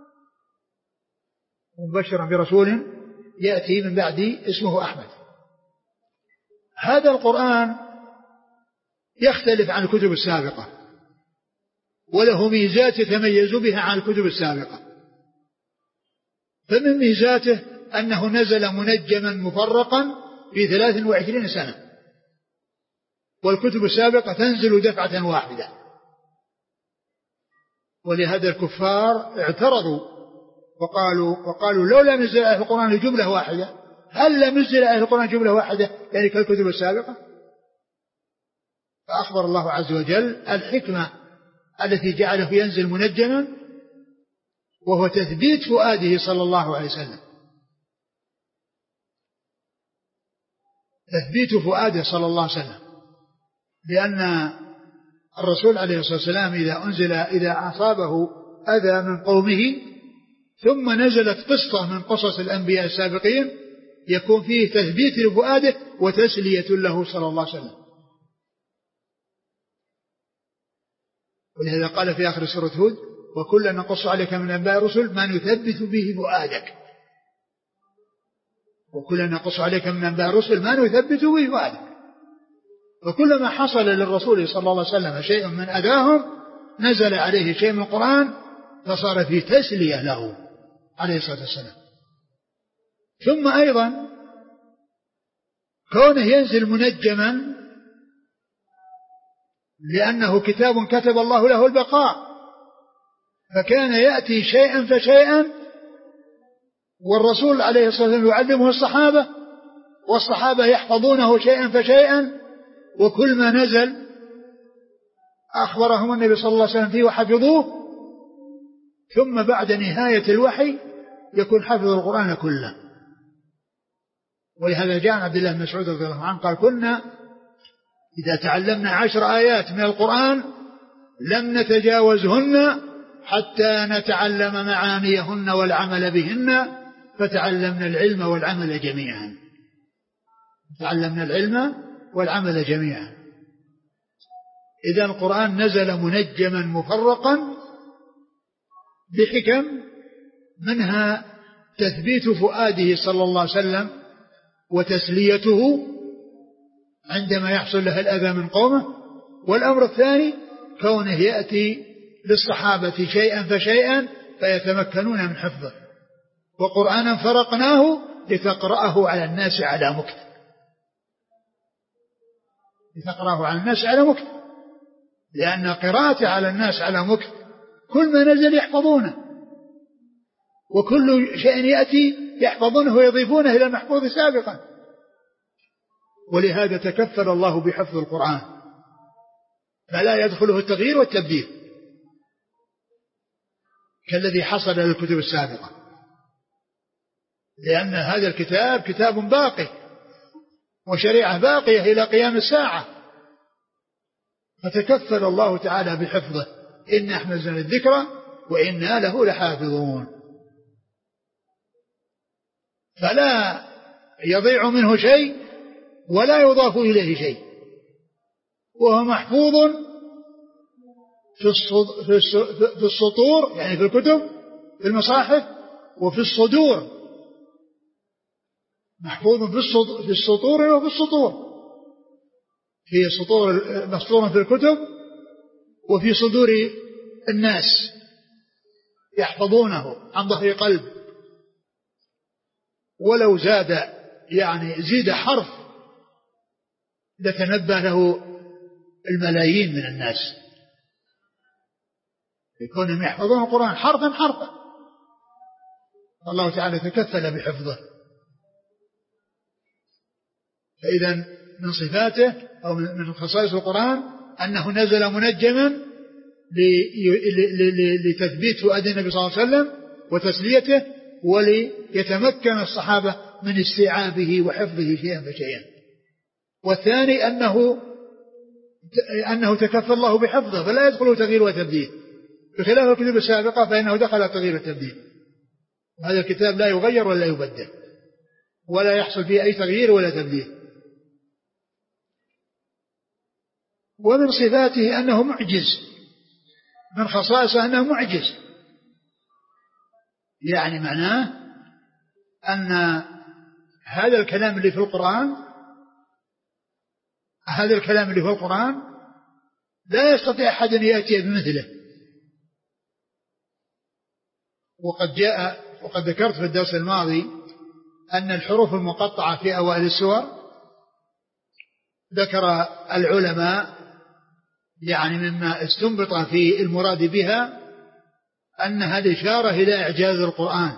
مبشرا برسول يأتي من بعد اسمه أحمد. هذا القرآن يختلف عن الكتب السابقة، وله ميزات يتميز بها عن الكتب السابقة. فمن ميزاته أنه نزل منجما مفرقا في ثلاث وعشرين سنة، والكتب السابقة تنزل دفعة واحدة. ولهذا الكفار اعترضوا وقالوا وقالوا لولا نزل آية القرآن جملة واحدة، هل لم نزل آية القرآن جملة واحدة يعني كالكتب السابقة؟ فأخبر الله عز وجل الحكمة التي جعله ينزل منجما، وهو تثبيت فؤاده صلى الله عليه وسلم، تثبيت فؤاده صلى الله عليه وسلم. لأن الرسول عليه الصلاة والسلام إذا أنزل إذا أصابه أذى من قومه ثم نزلت قصة من قصص الأنبياء السابقين يكون فيه تثبيت لفؤاده وتسلية له صلى الله عليه وسلم. ولهذا قال في آخر سورة هود: وكلا نقص عليك من أنباء الرسل ما نثبت به فؤادك. وكلا نقص عليك من أنباء الرسل ما نثبت به فؤادك. وكلما حصل للرسول صلى الله عليه وسلم شيء من أذاهم نزل عليه شيء من القرآن فصار في تسلية له عليه الصلاة والسلام. ثم أيضا كونه ينزل منجما لأنه كتاب كتب الله له البقاء، فكان يأتي شيئا فشيئا، والرسول عليه الصلاة والسلام يعلمه الصحابة، والصحابة يحفظونه شيئا فشيئا، وكل ما نزل أخبرهم النبي صلى الله عليه وسلم فيه وحفظوه، ثم بعد نهاية الوحي يكون حفظ القرآن كله. ولهذا جاء عبد الله بن مسعود رضي الله عنه قال: كنا إذا تعلمنا عشر آيات من القرآن لم نتجاوزهن حتى نتعلم معانيهن والعمل بهن، فتعلمنا العلم والعمل جميعا. تعلمنا العلم والعمل جميعا. إذا القرآن نزل منجما مفرقا بحكم، منها تثبيت فؤاده صلى الله عليه وسلم وتسليته عندما يحصل له الأذى من قومه، والأمر الثاني كونه يأتي للصحابة شيئا فشيئا فيتمكنون من حفظه. وقرآنا فرقناه لتقرأه على الناس على مكث، لتقرأه على الناس على مكث، لأن قراءته على الناس على مكث كل ما نزل يحفظونه، وكل شيء يأتي يحفظونه ويضيفونه إلى المحفوظ سابقا. ولهذا تكفل الله بحفظ القرآن فلا يدخله التغيير والتبديل كالذي حصل للكتب السابقة، لأن هذا الكتاب كتاب باقي وشريعة باقية إلى قيام الساعة، فتكفل الله تعالى بحفظه: إنا نحن نزلنا الذكر وإنا له لحافظون. فلا يضيع منه شيء ولا يضاف إليه شيء، وهو محفوظ في السطور يعني في الكتب في المصاحف، وفي الصدور، محفوظ في السطور وفي السطور، في سطور مسطور في الكتب وفي صدور الناس يحفظونه عن ظهر قلب. ولو زاد يعني زيد حرف لتنبه له الملايين من الناس، يكونهم يحفظون القرآن حرفا حرفا. الله تعالى تكفل بحفظه. فإذا من صفاته أو من خصائص القرآن أنه نزل منجما لتثبيت فؤاد النبي صلى الله عليه وسلم وتسليته، وليتمكن الصحابة من استيعابه وحفظه شيئا فشيئا. والثاني أنه أنه تكفل الله بحفظه فلا يدخله تغيير وتبديل، بخلاف الكتب السابقة فإنه دخل تغيير والتبديل. هذا الكتاب لا يغير ولا يبدل ولا يحصل فيه أي تغيير ولا تبديل. ومن صفاته أنه معجز، من خصائصه أنه معجز، يعني معناه أن هذا الكلام اللي في القرآن هذا الكلام اللي في القرآن لا يستطيع أحد أن يأتي بمثله. وقد جاء وقد ذكرت في الدرس الماضي أن الحروف المقطعة في أوائل السور ذكر العلماء يعني مما استنبط في المراد بها أنها الإشارة إلى إعجاز القرآن،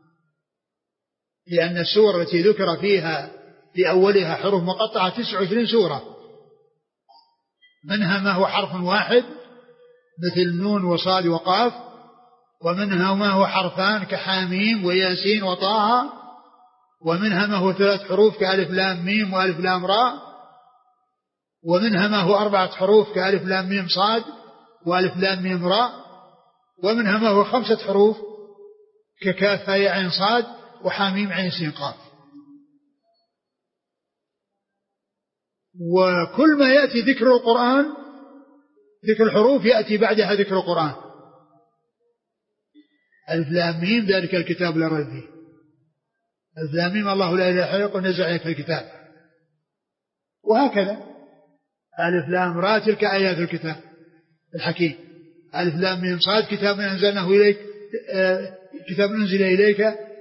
لأن السور التي ذكر فيها في أولها حروف مقطعة تسع وعشرين سورة، منها ما هو حرف واحد مثل نون وصاد وقاف، ومنها ما هو حرفان كحاميم وياسين وطه، ومنها ما هو ثلاث حروف كألف لام ميم وألف لام راء، ومنها ما هو أربعة حروف كألف لام ميم صاد وألف لام ميم راء، ومنها ما هو خمسة حروف ككاف هاء عين صاد وحاميم عين سين قاف. وكل ما يأتي ذكر القرآن ذكر الحروف يأتي بعدها ذكر القرآن. ألف لام ميم ذلك الكتاب لا ريب فيه، ألف لام ميم الله لا إله إلا هو نزل عليك الكتاب، وهكذا. ألف لام را تلك آيات الكتاب الحكيم. ألف لام ميم صاد كتاب أنزلناه إليك كتاب أنزل إليك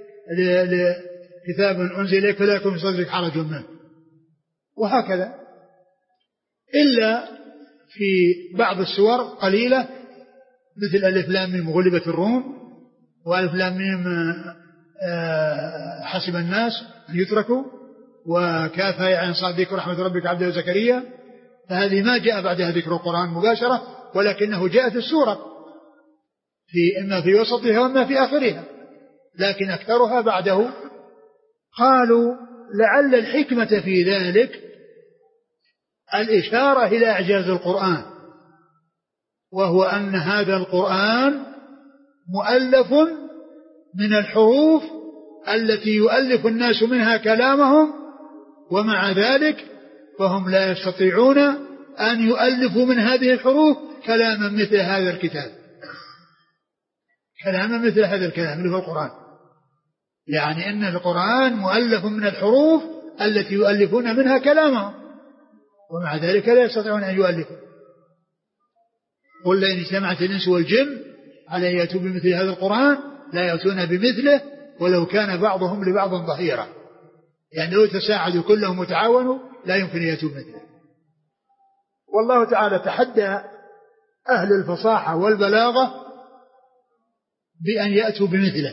كتاب أنزل إليك فلا يكن في صدرك حرج منه، وهكذا. إلا في بعض السور قليلة مثل ألف لام ميم غلبت الروم، وألف لام ميم حسب الناس أن يتركوا، وكاف هاء عين صاد ذكر رحمة ربك عبده زكريا، فهذه ما جاء بعدها ذكر القرآن مباشرة، ولكنه جاء في السورة في إما في وسطها وإما في آخرها، لكن أكثرها بعده. قالوا لعل الحكمة في ذلك الإشارة إلى إعجاز القرآن، وهو أن هذا القرآن مؤلف من الحروف التي يؤلف الناس منها كلامهم، ومع ذلك فهم لا يستطيعون أن يؤلفوا من هذه الحروف كلاما مثل هذا الكتاب، كلاما مثل هذا الكلام اللي هو القرآن. يعني أن القرآن مؤلف من الحروف التي يؤلفون منها كلامهم، ومع ذلك لا يستطيعون أن يؤلفوا. قل لئن اجتمعت الإنس والجن على أن يأتوا بمثل هذا القرآن لا يأتون بمثله ولو كان بعضهم لبعض ظهيرا، يعني لو تساعدوا كلهم وتعاونوا لا يمكن أن يأتوا بمثله. والله تعالى تحدى أهل الفصاحة والبلاغة بأن يأتوا بمثله،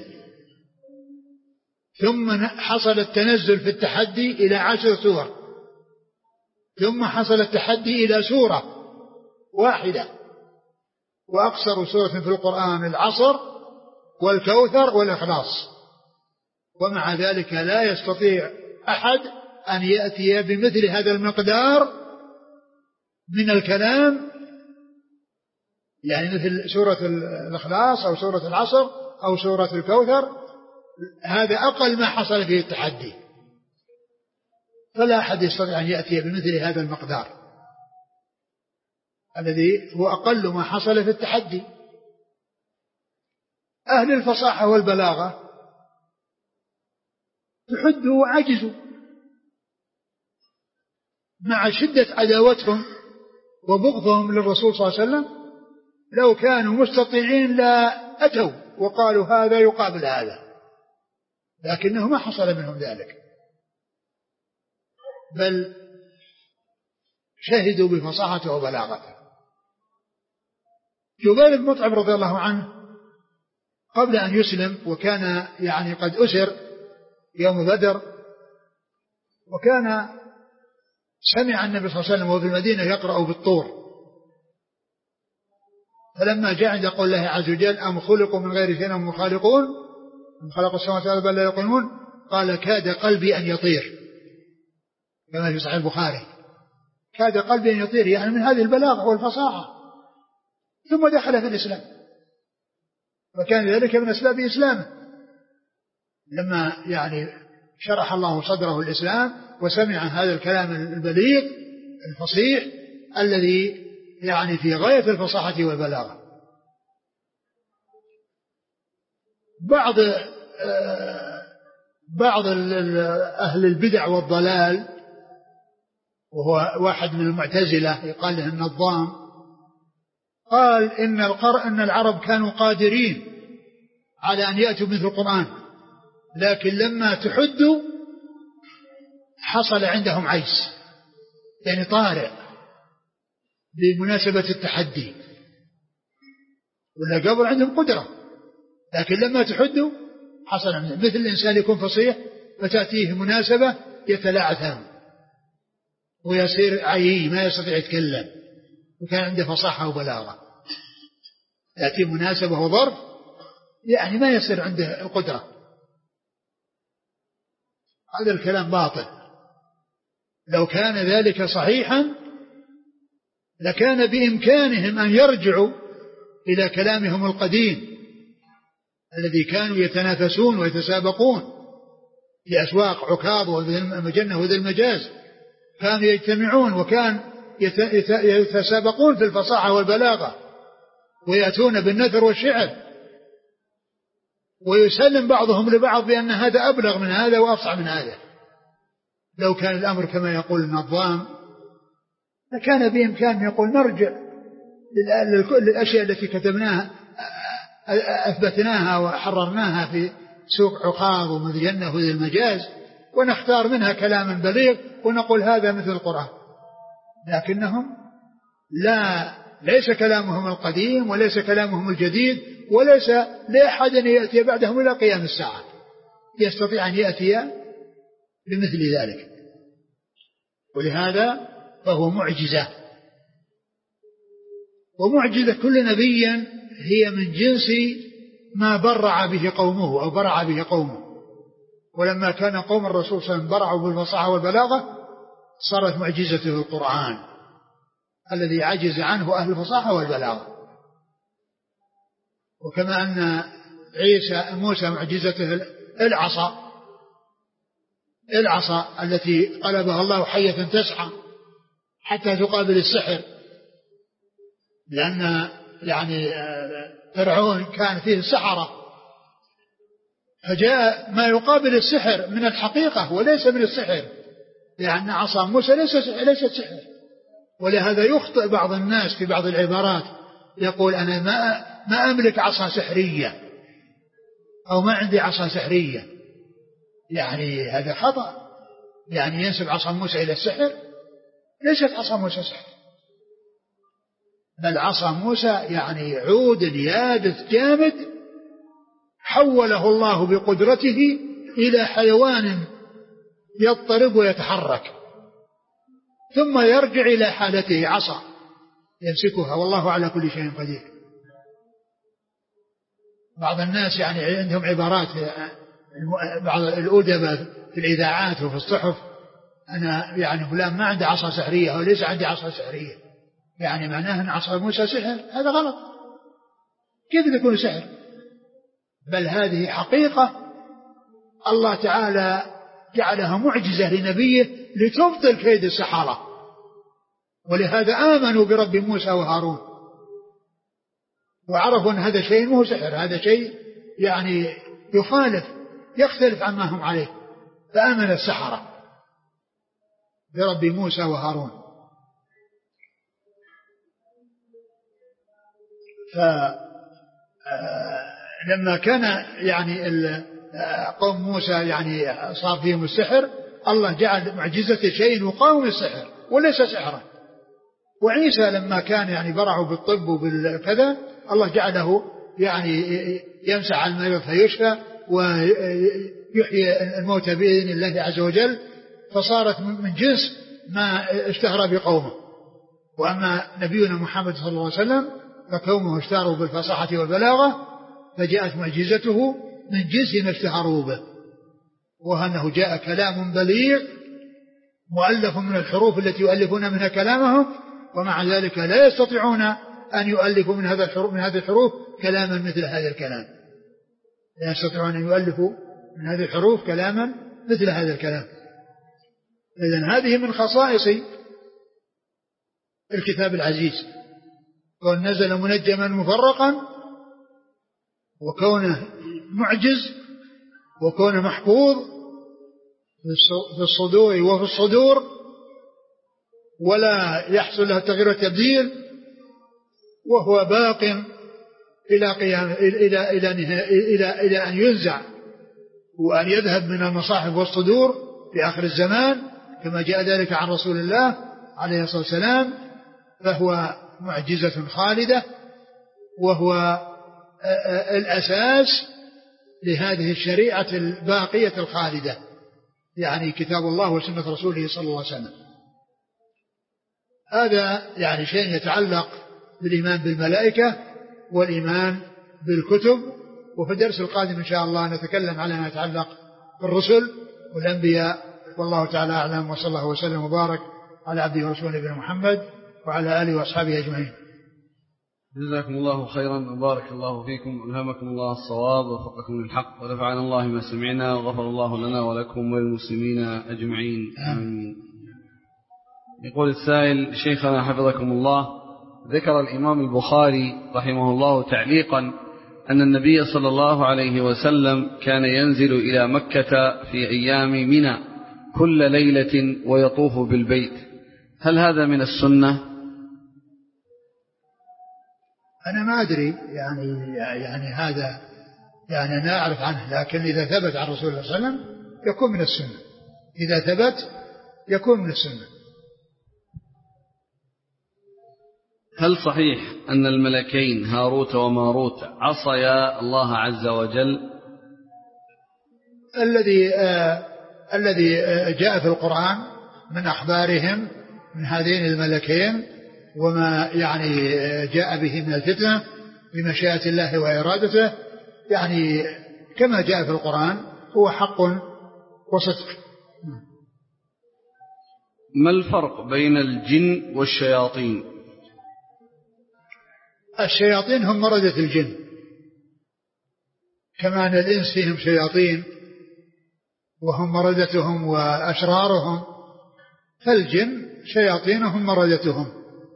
ثم حصل التنزل في التحدي إلى عشر سور، ثم حصل التحدي إلى سورة واحدة، وأقصر سورة في القرآن العصر والكوثر والإخلاص، ومع ذلك لا يستطيع أحد أن يأتي بمثل هذا المقدار من الكلام، يعني مثل سورة الإخلاص أو سورة العصر أو سورة الكوثر، هذا أقل ما حصل فيه التحدي، فلا أحد يستطيع أن يأتي بمثل هذا المقدار الذي هو أقل ما حصل في التحدي. أهل الفصاحة والبلاغة تحدوا وعجزوا مع شدة عداوتهم وبغضهم للرسول صلى الله عليه وسلم، لو كانوا مستطيعين لا أتوا وقالوا هذا يقابل هذا، لكنه ما حصل منهم ذلك، بل شهدوا بفصاحته وبلاغته. جبير بن مطعم رضي الله عنه قبل أن يسلم، وكان يعني قد أسر يوم بدر، وكان سمع النبي صلى الله عليه وسلم وهو في المدينة يقرأ بالطور، فلما جاء عند قول الله عز وجل أم خلقوا من غير شيء أم خالقون أم خلقوا السماوات والأرض بل لا يوقنون، قال كاد قلبي أن يطير، كما في صحيح البخاري، كاد قلبي أن يطير، يعني من هذه البلاغة والفصاحة. ثم دخل في الإسلام، وكان ذلك من أسباب إسلامه، لما يعني شرح الله صدره الإسلام وسمع هذا الكلام البليغ الفصيح الذي يعني في غاية الفصاحة والبلاغة. بعض بعض أهل البدع والضلال، وهو واحد من المعتزلة يقال له النظام، قال إن القرء إن العرب كانوا قادرين على أن يأتوا مثل القرآن، لكن لما تحدوا حصل عندهم عجز، يعني طارئ بمناسبة التحدي، ولا قبل عندهم قدرة، لكن لما تحدوا حصل عندهم، مثل الإنسان يكون فصيح فتأتيه مناسبة يتلاعثم ويصير عيي ما يستطيع يتكلم، وكان عنده فصاحة وبلاغة، يأتي مناسبة وظرف يعني ما يصير عنده القدرة. هذا الكلام باطل. لو كان ذلك صحيحا لكان بإمكانهم أن يرجعوا إلى كلامهم القديم الذي كانوا يتنافسون ويتسابقون في أسواق عكاظ والمجنة وذي المجاز، كانوا يجتمعون وكان يتسابقون في الفصاحة والبلاغة، ويأتون بالنثر والشعر، ويسلم بعضهم لبعض بأن هذا أبلغ من هذا وأفصح من هذا. لو كان الأمر كما يقول النظام لكان بإمكان يقول نرجع للأشياء التي كتبناها أثبتناها وحررناها في سوق عقار ومذجنة وذي المجاز، ونختار منها كلاما بليغ ونقول هذا مثل القرآن. لكنهم لا، ليس كلامهم القديم وليس كلامهم الجديد، وليس لأحد أن يأتي بعدهم إلى قيام الساعة يستطيع أن يأتي بمثل ذلك، ولهذا فهو معجزة. ومعجزة كل نبي هي من جنس ما برع به قومه أو برع به قومه. ولما كان قوم الرسول صلى الله عليه وسلم برعوا بالفصاحة والبلاغة صارت معجزته القرآن الذي عجز عنه أهل الفصاحة والبلاغة. وكما أن عيسى موسى معجزته العصا العصا التي قلبها الله حية تسعى حتى تقابل السحر، لأن يعني فرعون كان فيه السحرة، فجاء ما يقابل السحر من الحقيقة وليس من السحر، لأن عصا موسى ليست سحر. ولهذا يخطئ بعض الناس في بعض العبارات، يقول أنا ما ما أملك عصا سحرية أو ما عندي عصا سحرية، يعني هذا خطأ. يعني ينسب عصا موسى إلى السحر، ليست عصا موسى سحر، بل عصا موسى يعني عود يابس جامد حوله الله بقدرته إلى حيوان يضطرب ويتحرك ثم يرجع إلى حالته عصا يمسكها، والله على كل شيء قدير. بعض الناس يعني عندهم عبارات، بعض الأدباء في الإذاعات وفي الصحف، أنا يعني فلان ما عنده عصا سحرية أو ليس عندي عصا سحرية، يعني معناه أن عصا موسى سحر. هذا غلط، كيف يكون سحر؟ بل هذه حقيقة الله تعالى جعلها معجزة لنبيه لتبطل كيد السحرة، ولهذا آمنوا برب موسى وهارون وعرفوا أن هذا شيء مو سحر، هذا شيء يعني يخالف يختلف عما هم عليه، فآمن السحرة برب موسى وهارون. فلما كان يعني قوم موسى يعني صار فيهم السحر، الله جعل معجزة شيء يقاوم السحر وليس سحرا. وعيسى لما كان يعني برعوا بالطب وبالكذا، الله جعله يعني يمسح على المريض فيشفى ويحيي الموتى بإذن الله عز وجل، فصارت من جنس ما اشتهر بقومه. وأما نبينا محمد صلى الله عليه وسلم فقومه اشتهروا بالفصاحة والبلاغة، فجاءت معجزته من جنس ما اشتهروا به، وأنه جاء كلام بليغ مؤلف من الحروف التي يؤلفون منها كلامهم، ومع ذلك لا يستطيعون أن يؤلفوا من هذا الحروف من هذه الحروف كلاما مثل هذا الكلام، لا يستطيعون أن يؤلفوا من هذه الحروف كلاما مثل هذا الكلام. إذن هذه من خصائص الكتاب العزيز، كون نزل منجما مفرقا، وكونه معجز، وكونه محفوظ في الصدور وفي الصدور ولا يحصل له تغيير وتبديل، وهو باق إلى قيام إلى إلى إلى إلى أن ينزع وأن يذهب من المصاحف والصدور في آخر الزمان كما جاء ذلك عن رسول الله عليه الصلاة والسلام. فهو معجزة خالدة، وهو الأساس لهذه الشريعة الباقية الخالدة، يعني كتاب الله وسنة رسوله صلى الله عليه وسلم. هذا يعني شيء يتعلق بالإيمان بالملائكة والإيمان بالكتب. وفي الدرس القادم إن شاء الله نتكلم على ما يتعلق بالرسل والأنبياء، والله تعالى أعلم، وصلى الله وسلم وبارك على عبده ورسوله نبينا محمد وعلى آله وأصحابه أجمعين. جزاكم الله خيرا وبارك الله فيكم، ألهمكم الله الصواب ووفقكم للحق، ونفعنا الله ما سمعنا، وغفر الله لنا ولكم وللمسلمين أجمعين، آمين. يقول السائل: شيخنا حفظكم الله، ذكر الإمام البخاري رحمه الله تعليقا أن النبي صلى الله عليه وسلم كان ينزل إلى مكة في أيام منى كل ليلة ويطوف بالبيت، هل هذا من السنة؟ أنا ما أدري يعني يعني هذا يعني أنا أعرف عنه، لكن إذا ثبت عن رسول الله صلى الله عليه وسلم يكون من السنة، إذا ثبت يكون من السنة. هل صحيح أن الملكين هاروت وماروت عصيا الله عز وجل؟ الذي آه الذي آه جاء في القرآن من أخبارهم من هذين الملكين وما يعني آه جاء به من الفتنة بمشيئة الله وإرادته، يعني كما جاء في القرآن هو حق وصدق. ما الفرق بين الجن والشياطين؟ الشياطين هم مردة الجن، كما أن الإنس فيهم شياطين وهم مردتهم وأشرارهم، فالجن شياطينهم مردتهم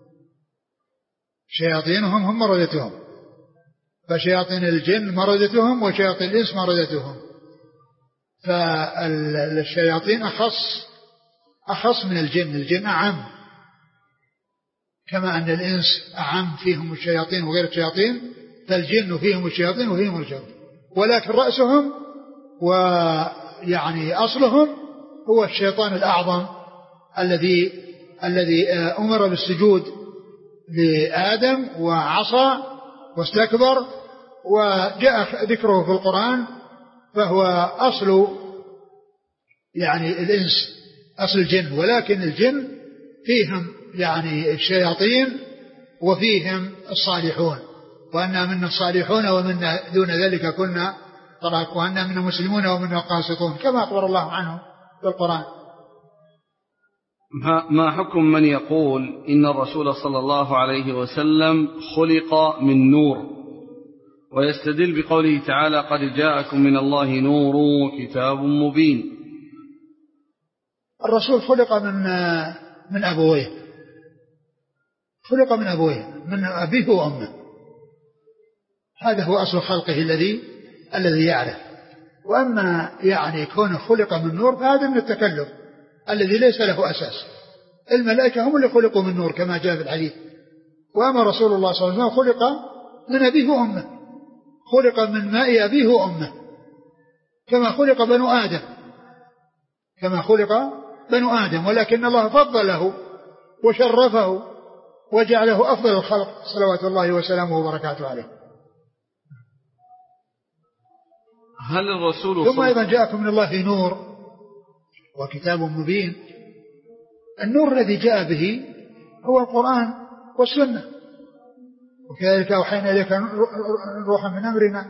شياطينهم هم مردتهم فشياطين الجن مردتهم وشياطين الإنس مردتهم. فالشياطين أخص أخص من الجن، الجن أعم، كما أن الإنس أعم فيهم الشياطين وغير الشياطين، فالجن فيهم الشياطين وفيهم الشياطين، ولكن رأسهم ويعني أصلهم هو الشيطان الأعظم الذي الذي أمر بالسجود لآدم وعصى واستكبر وجاء ذكره في القرآن، فهو أصل يعني الإنس أصل الجن، ولكن الجن فيهم يعني الشياطين وفيهم الصالحون، وأنا منا الصالحون ومنا دون ذلك كنا طرق، وأنا منا مسلمون ومنا قاسطون كما أخبر الله عنه في القرآن. ما حكم من يقول إن الرسول صلى الله عليه وسلم خلق من نور، ويستدل بقوله تعالى قد جاءكم من الله نور وكتاب مبين؟ الرسول خلق من من أبويه، خلق من أبويه من أبيه وأمه، هذا هو أصل خلقه الذي الذي يعرف. وأما يعني كونه خلق من نور فهذا من التكلف الذي ليس له أساس، الملائكة هم اللي خلقوا من نور كما جاء في الحديث، وأما رسول الله صلى الله عليه وسلم خلق من أبيه وأمه، خلق من ماء أبيه وأمه كما خلق بنو آدم كما خلق بنو آدم، ولكن الله فضله وشرفه وجعله أفضل الخلق صلوات الله وسلامه وبركاته عليه. هل الرسول ثم أيضا جاءكم من الله نور وكتاب مبين، النور الذي جاء به هو القرآن والسنة، وكذلك أوحينا إليك روحا من أمرنا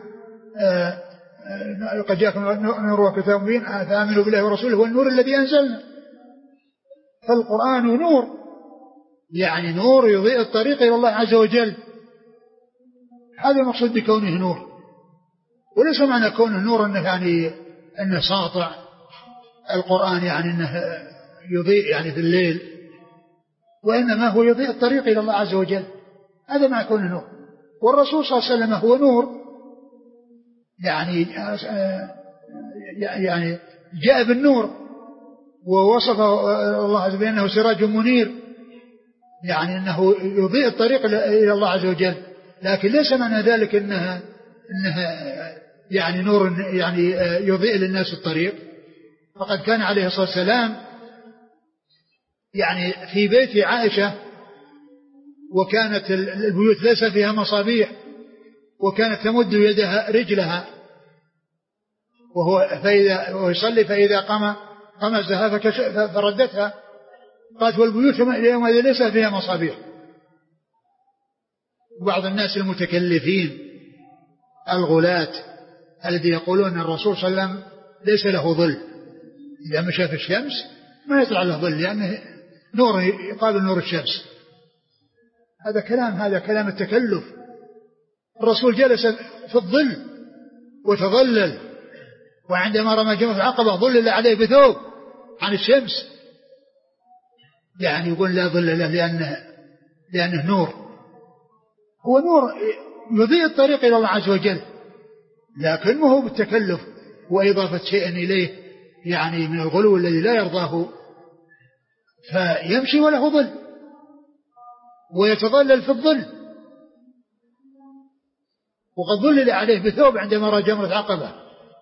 قد جاءكم نور وكتاب مبين فآمنوا بالله ورسوله هو النور الذي أنزلنا. فالقرآن نور، يعني نور يضيء الطريق إلى الله عز وجل، هذا المقصود بكونه نور، وليس معنى كونه نور أنه يعني أنه ساطع، القرآن يعني أنه يضيء يعني في الليل، وإنما هو يضيء الطريق إلى الله عز وجل، هذا ما يكون نور. والرسول صلى الله عليه وسلم هو نور، يعني يعني جاء بالنور ووصفه الله عز وجل بأنه سراج منير، يعني أنه يضيء الطريق إلى الله عز وجل، لكن ليس معنى ذلك أنها أنها يعني نور يعني يضيء للناس الطريق. فقد كان عليه الصلاة والسلام يعني في بيت عائشة وكانت البيوت ليس فيها مصابيح، وكانت تمد يدها رجلها وهو فإذا ويصلي فإذا قام قمزها فردتها، قالت والبيوت يومئذ ليس فيها مصابيح. بعض الناس المتكلفين الغلاة الذي يقولون أن الرسول صلى الله عليه وسلم ليس له ظل، إذا مشى في الشمس ما يطلع له ظل لأنه نور يقابل نور الشمس، هذا كلام هذا كلام التكلف. الرسول جلس في الظل وتظلل، وعندما رمى جمرة العقبة ظلل عليه بثوب عن الشمس، يعني يقول لا ظل له لأنه, لأنه نور، هو نور يضيء الطريق إلى الله عز وجل، لكن ما هو بالتكلف وإضافة شيء إليه يعني من الغلو الذي لا يرضاه فيمشي وله ظل ويتظلل في الظل. وقد ظلل عليه بثوب عندما رأى جمرة عقبة،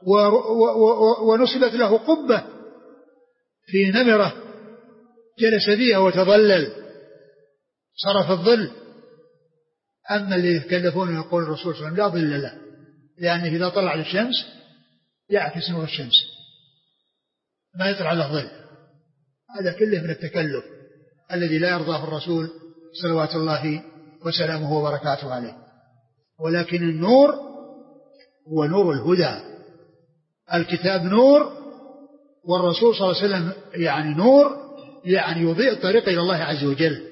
ونصبت له قبة في نمرة جلس فيها وتظلل صار في الظل. أما اللي يتكلفون يقول الرسول صلى الله عليه وسلم لا ظل له، لأنه إذا طلع على الشمس يعكس نور الشمس ما يطلع على الظل. هذا كله من التكلف الذي لا يرضاه الرسول صلوات الله وسلامه وبركاته عليه. ولكن النور هو نور الهدى، الكتاب نور، والرسول صلى الله عليه وسلم يعني نور، يعني يضيء الطريق إلى الله عز وجل.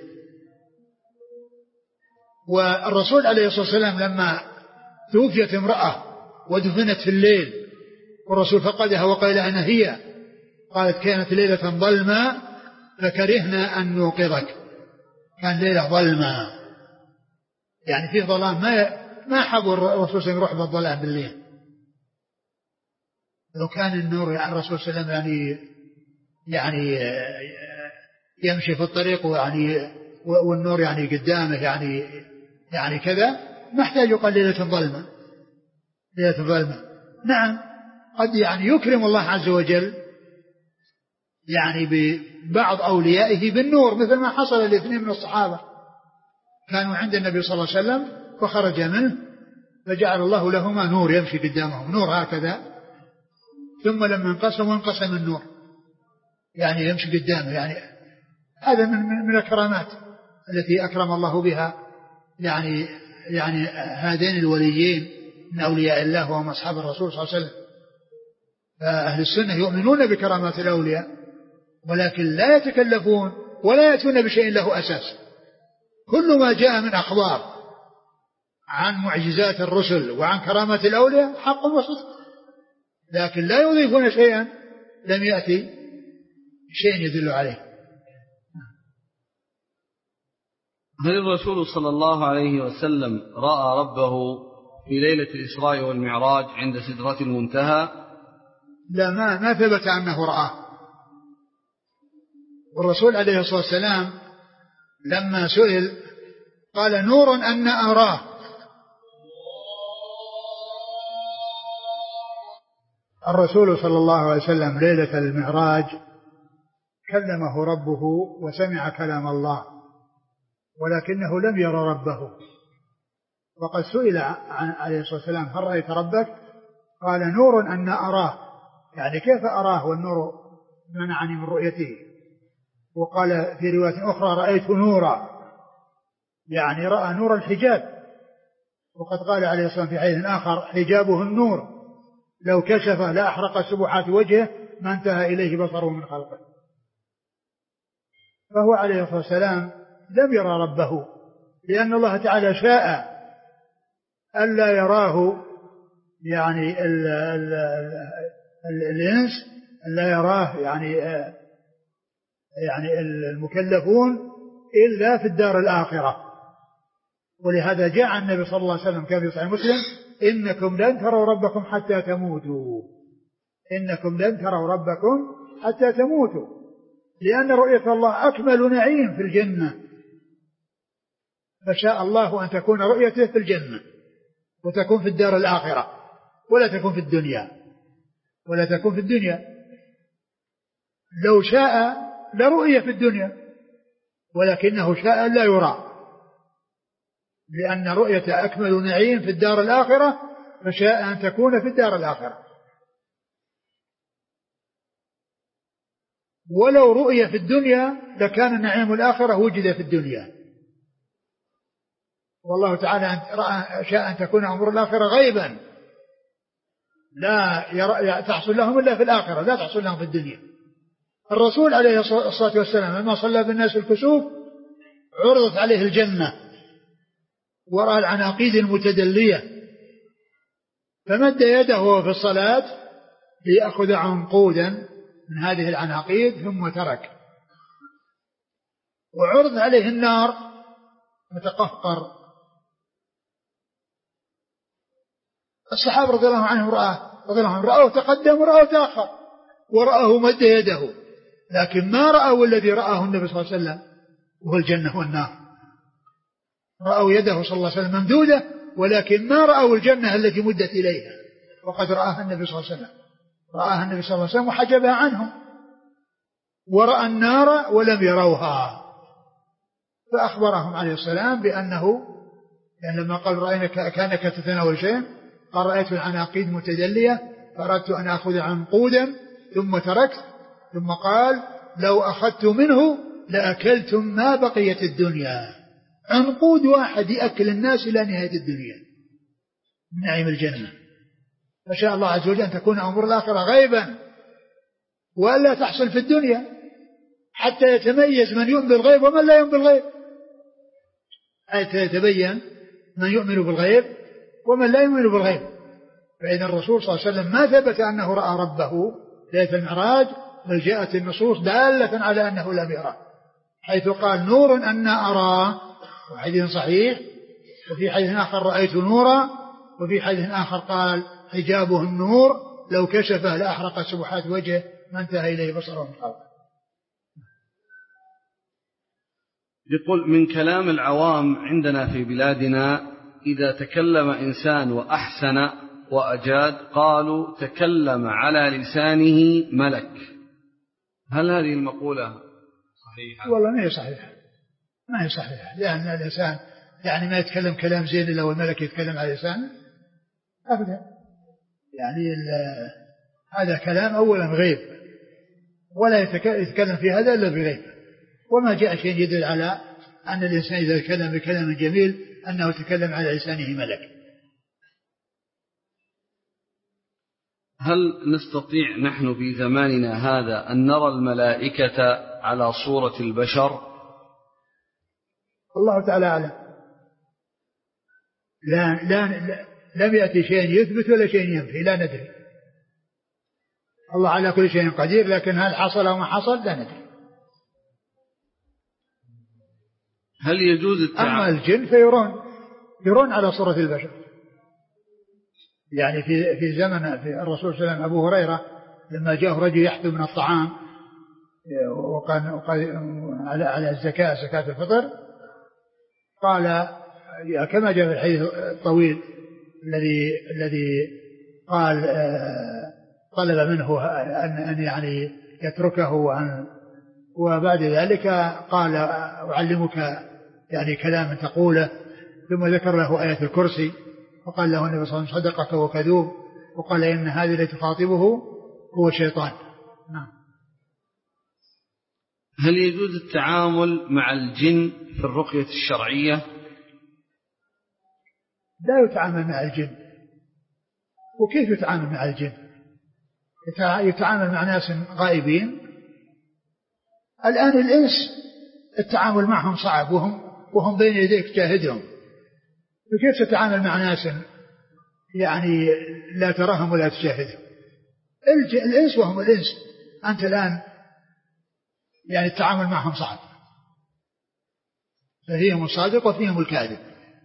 والرسول عليه الصلاة والسلام لما توفيت امرأة ودفنت في الليل والرسول فقدها وقال أنا هي، قالت كانت ليلة ظلمة فكرهنا أن نوقظك. كان ليلة ظلمة يعني فيه ظلام، ما ما حبوا الرسول صلى الله عليه وسلم يروح بالظلام بالليل. لو كان النور يعني الرسول صلى الله عليه وسلم يعني يعني يمشي في الطريق ويعني والنور يعني قدامه يعني يعني كذا، ما احتاج يقال ليلة ظلمة ليلة ظلمة. نعم قد يعني يكرم الله عز وجل يعني ببعض أوليائه بالنور، مثل ما حصل لاثنين من الصحابة كانوا عند النبي صلى الله عليه وسلم فخرج منه فجعل الله لهما نور يمشي قدامهم، نور هكذا، ثم لما انقسم وانقسم النور يعني يمشي قدامه. يعني هذا من من الكرامات التي أكرم الله بها يعني يعني هذين الوليين من أولياء الله وهم أصحاب الرسول صلى الله عليه وسلم. فأهل السنة يؤمنون بكرامات الأولياء، ولكن لا يتكلفون ولا يأتون بشيء له أساس. كل ما جاء من أخبار عن معجزات الرسل وعن كرامات الأولياء حق وصدق، لكن لا يضيفون شيئا لم يأتي شيء يدل عليه. هل الرسول صلى الله عليه وسلم رأى ربه في ليلة الإسراء والمعراج عند سدرة المنتهى؟ لا، ما ما ثبت أنه رآه. والرسول عليه الصلاة والسلام لما سئل قال نور أن أراه. الرسول صلى الله عليه وسلم ليلة المعراج كلمه ربه وسمع كلام الله، ولكنه لم ير ربه. وقد سئل عن عليه الصلاة والسلام هل رأيت ربك؟ قال نور أن أراه، يعني كيف أراه والنور منعني من رؤيته. وقال في رواية أخرى رأيت نورا، يعني رأى نور الحجاب. وقد قال عليه الصلاة والسلام في حديث آخر حجابه النور لو كشف لأحرق سبحات وجهه ما انتهى إليه بصره من خلقه. فهو عليه الصلاة والسلام لم يرى ربه، لأن الله تعالى شاء ألا يراه يعني ال ال ال الإنس لا يراه يعني يعني المكلفون إلا في الدار الآخرة. ولهذا جاء النبي صلى الله عليه وسلم كما في صحيح مسلم إنكم لن تروا ربكم حتى تموتوا، إنكم لن تروا ربكم حتى تموتوا، لأن رؤية الله أكمل نعيم في الجنة، فشاء الله أن تكون رؤيته في الجنة وتكون في الدار الآخرة ولا تكون في الدنيا ولا تكون في الدنيا. لو شاء لرؤية في الدنيا، ولكنه شاء لا يرى، لأن رؤية أكمل نعيم في الدار الآخرة، فشاء أن تكون في الدار الآخرة. ولو رؤية في الدنيا لكان نعيم الآخرة وجد في الدنيا. والله تعالى شاء أن تكون أمور الآخرة غيبا لا يرى تحصل لهم إلا في الآخرة، لا تحصل لهم في الدنيا. الرسول عليه الصلاة والسلام لما صلى بالناس الكسوف عرضت عليه الجنة ورأى العناقيد المتدلية، فمد يده في الصلاة ليأخذ عنقودا من هذه العناقيد ثم ترك. وعرض عليه النار متقهقر. الصحابة رضي الله عنهم رآه رضي الله عنهم رآه تقدم ورآه تأخر ورآه مد يده لكن ما رأوا الذي رآه النبي صلى الله عليه وسلم وهو الجنة والنار. رأوا يده صلى الله عليه وسلم ممدودة، ولكن ما رأوا الجنة التي مدت إليها، وقد رآها النبي صلى الله عليه وسلم، رآها النبي صلى الله عليه وسلم وحجبها عنهم، ورأى النار ولم يروها. فأخبرهم عليه السلام بأنه، يعني لما قال رأينا كأنك تتناول شيء، قال رأيت العناقيد متدلية فأردت أن أخذ عنقودا ثم تركت، ثم قال لو أخذت منه لأكلتم ما بقيت الدنيا. عنقود واحد يأكل الناس إلى نهاية الدنيا من نعيم الجنة. فشاء الله عز وجل أن تكون أمور الآخرة غيبا وألا تحصل في الدنيا، حتى يتميز من يؤمن بالغيب ومن لا يؤمن بالغيب، حتى يتبين من يؤمن بالغيب ومن لا يؤمن بالغيب. فإن الرسول صلى الله عليه وسلم ما ثبت أنه رأى ربه ليلة المعراج، بل جاءت النصوص دالة على أنه لم يرى، حيث قال نور أنا أراه، وحديث صحيح، وفي حديث آخر رأيت نورا، وفي حديث آخر قال حجابه النور لو كشفه لأحرق سبحات وجهه ما انتهى إليه بصره من خلقه. يقول من كلام العوام عندنا في بلادنا إذا تكلم إنسان وأحسن وأجاد قالوا تكلم على لسانه ملك، هل هذه المقولة صحيحة؟ والله ما هي صحيحة، ما هي صحيحة، لأن الإنسان يعني ما يتكلم كلام زين إلا والملك يتكلم على لسانه أبدا. يعني هذا كلام أولا غيب، ولا يتكلم في هذا إلا بغيب، وما جاء شيء يدل على أن الإنسان إذا تكلم بكلام جميل أنه تكلم على لسانه ملك. هل نستطيع نحن في زماننا هذا أن نرى الملائكة على صورة البشر؟ الله تعالى أعلم. لا لا لم يأتي شيء يثبت ولا شيء ينفي، لا ندري. الله على كل شيء قدير، لكن هل حصل أو ما حصل لا ندري. هل يجوز التعامل؟ أما الجن فيرون يرون على صورة البشر. يعني في في زمن في الرسول صلى الله عليه وسلم أبو هريرة لما جاءه رجل يحث من الطعام وقال, وقال على على الزكاة زكاة الفطر، قال كما جاء في الحديث الطويل الذي الذي قال طلب منه أن أن يعني يتركه وأن وبعد ذلك قال أعلمك يعني كلام تقوله، ثم ذكر له آية الكرسي، وقال له النبي صلى الله عليه وسلم صدقك وكذوب، وقال إن هذا الذي تخاطبه هو شيطان. نعم. هل يجوز التعامل مع الجن في الرقية الشرعية؟ لا يتعامل مع الجن. وكيف يتعامل مع الجن؟ يتعامل مع ناس غائبين. الآن الإنس التعامل معهم صعب، وهم وهم بين يديك جاهدهم، فكيف تتعامل مع ناس يعني لا تراهم ولا تشاهدهم؟ الإنس وهم الإنس، أنت الآن يعني التعامل معهم صعب، ففيهم الصادق وفيهم الكاذب.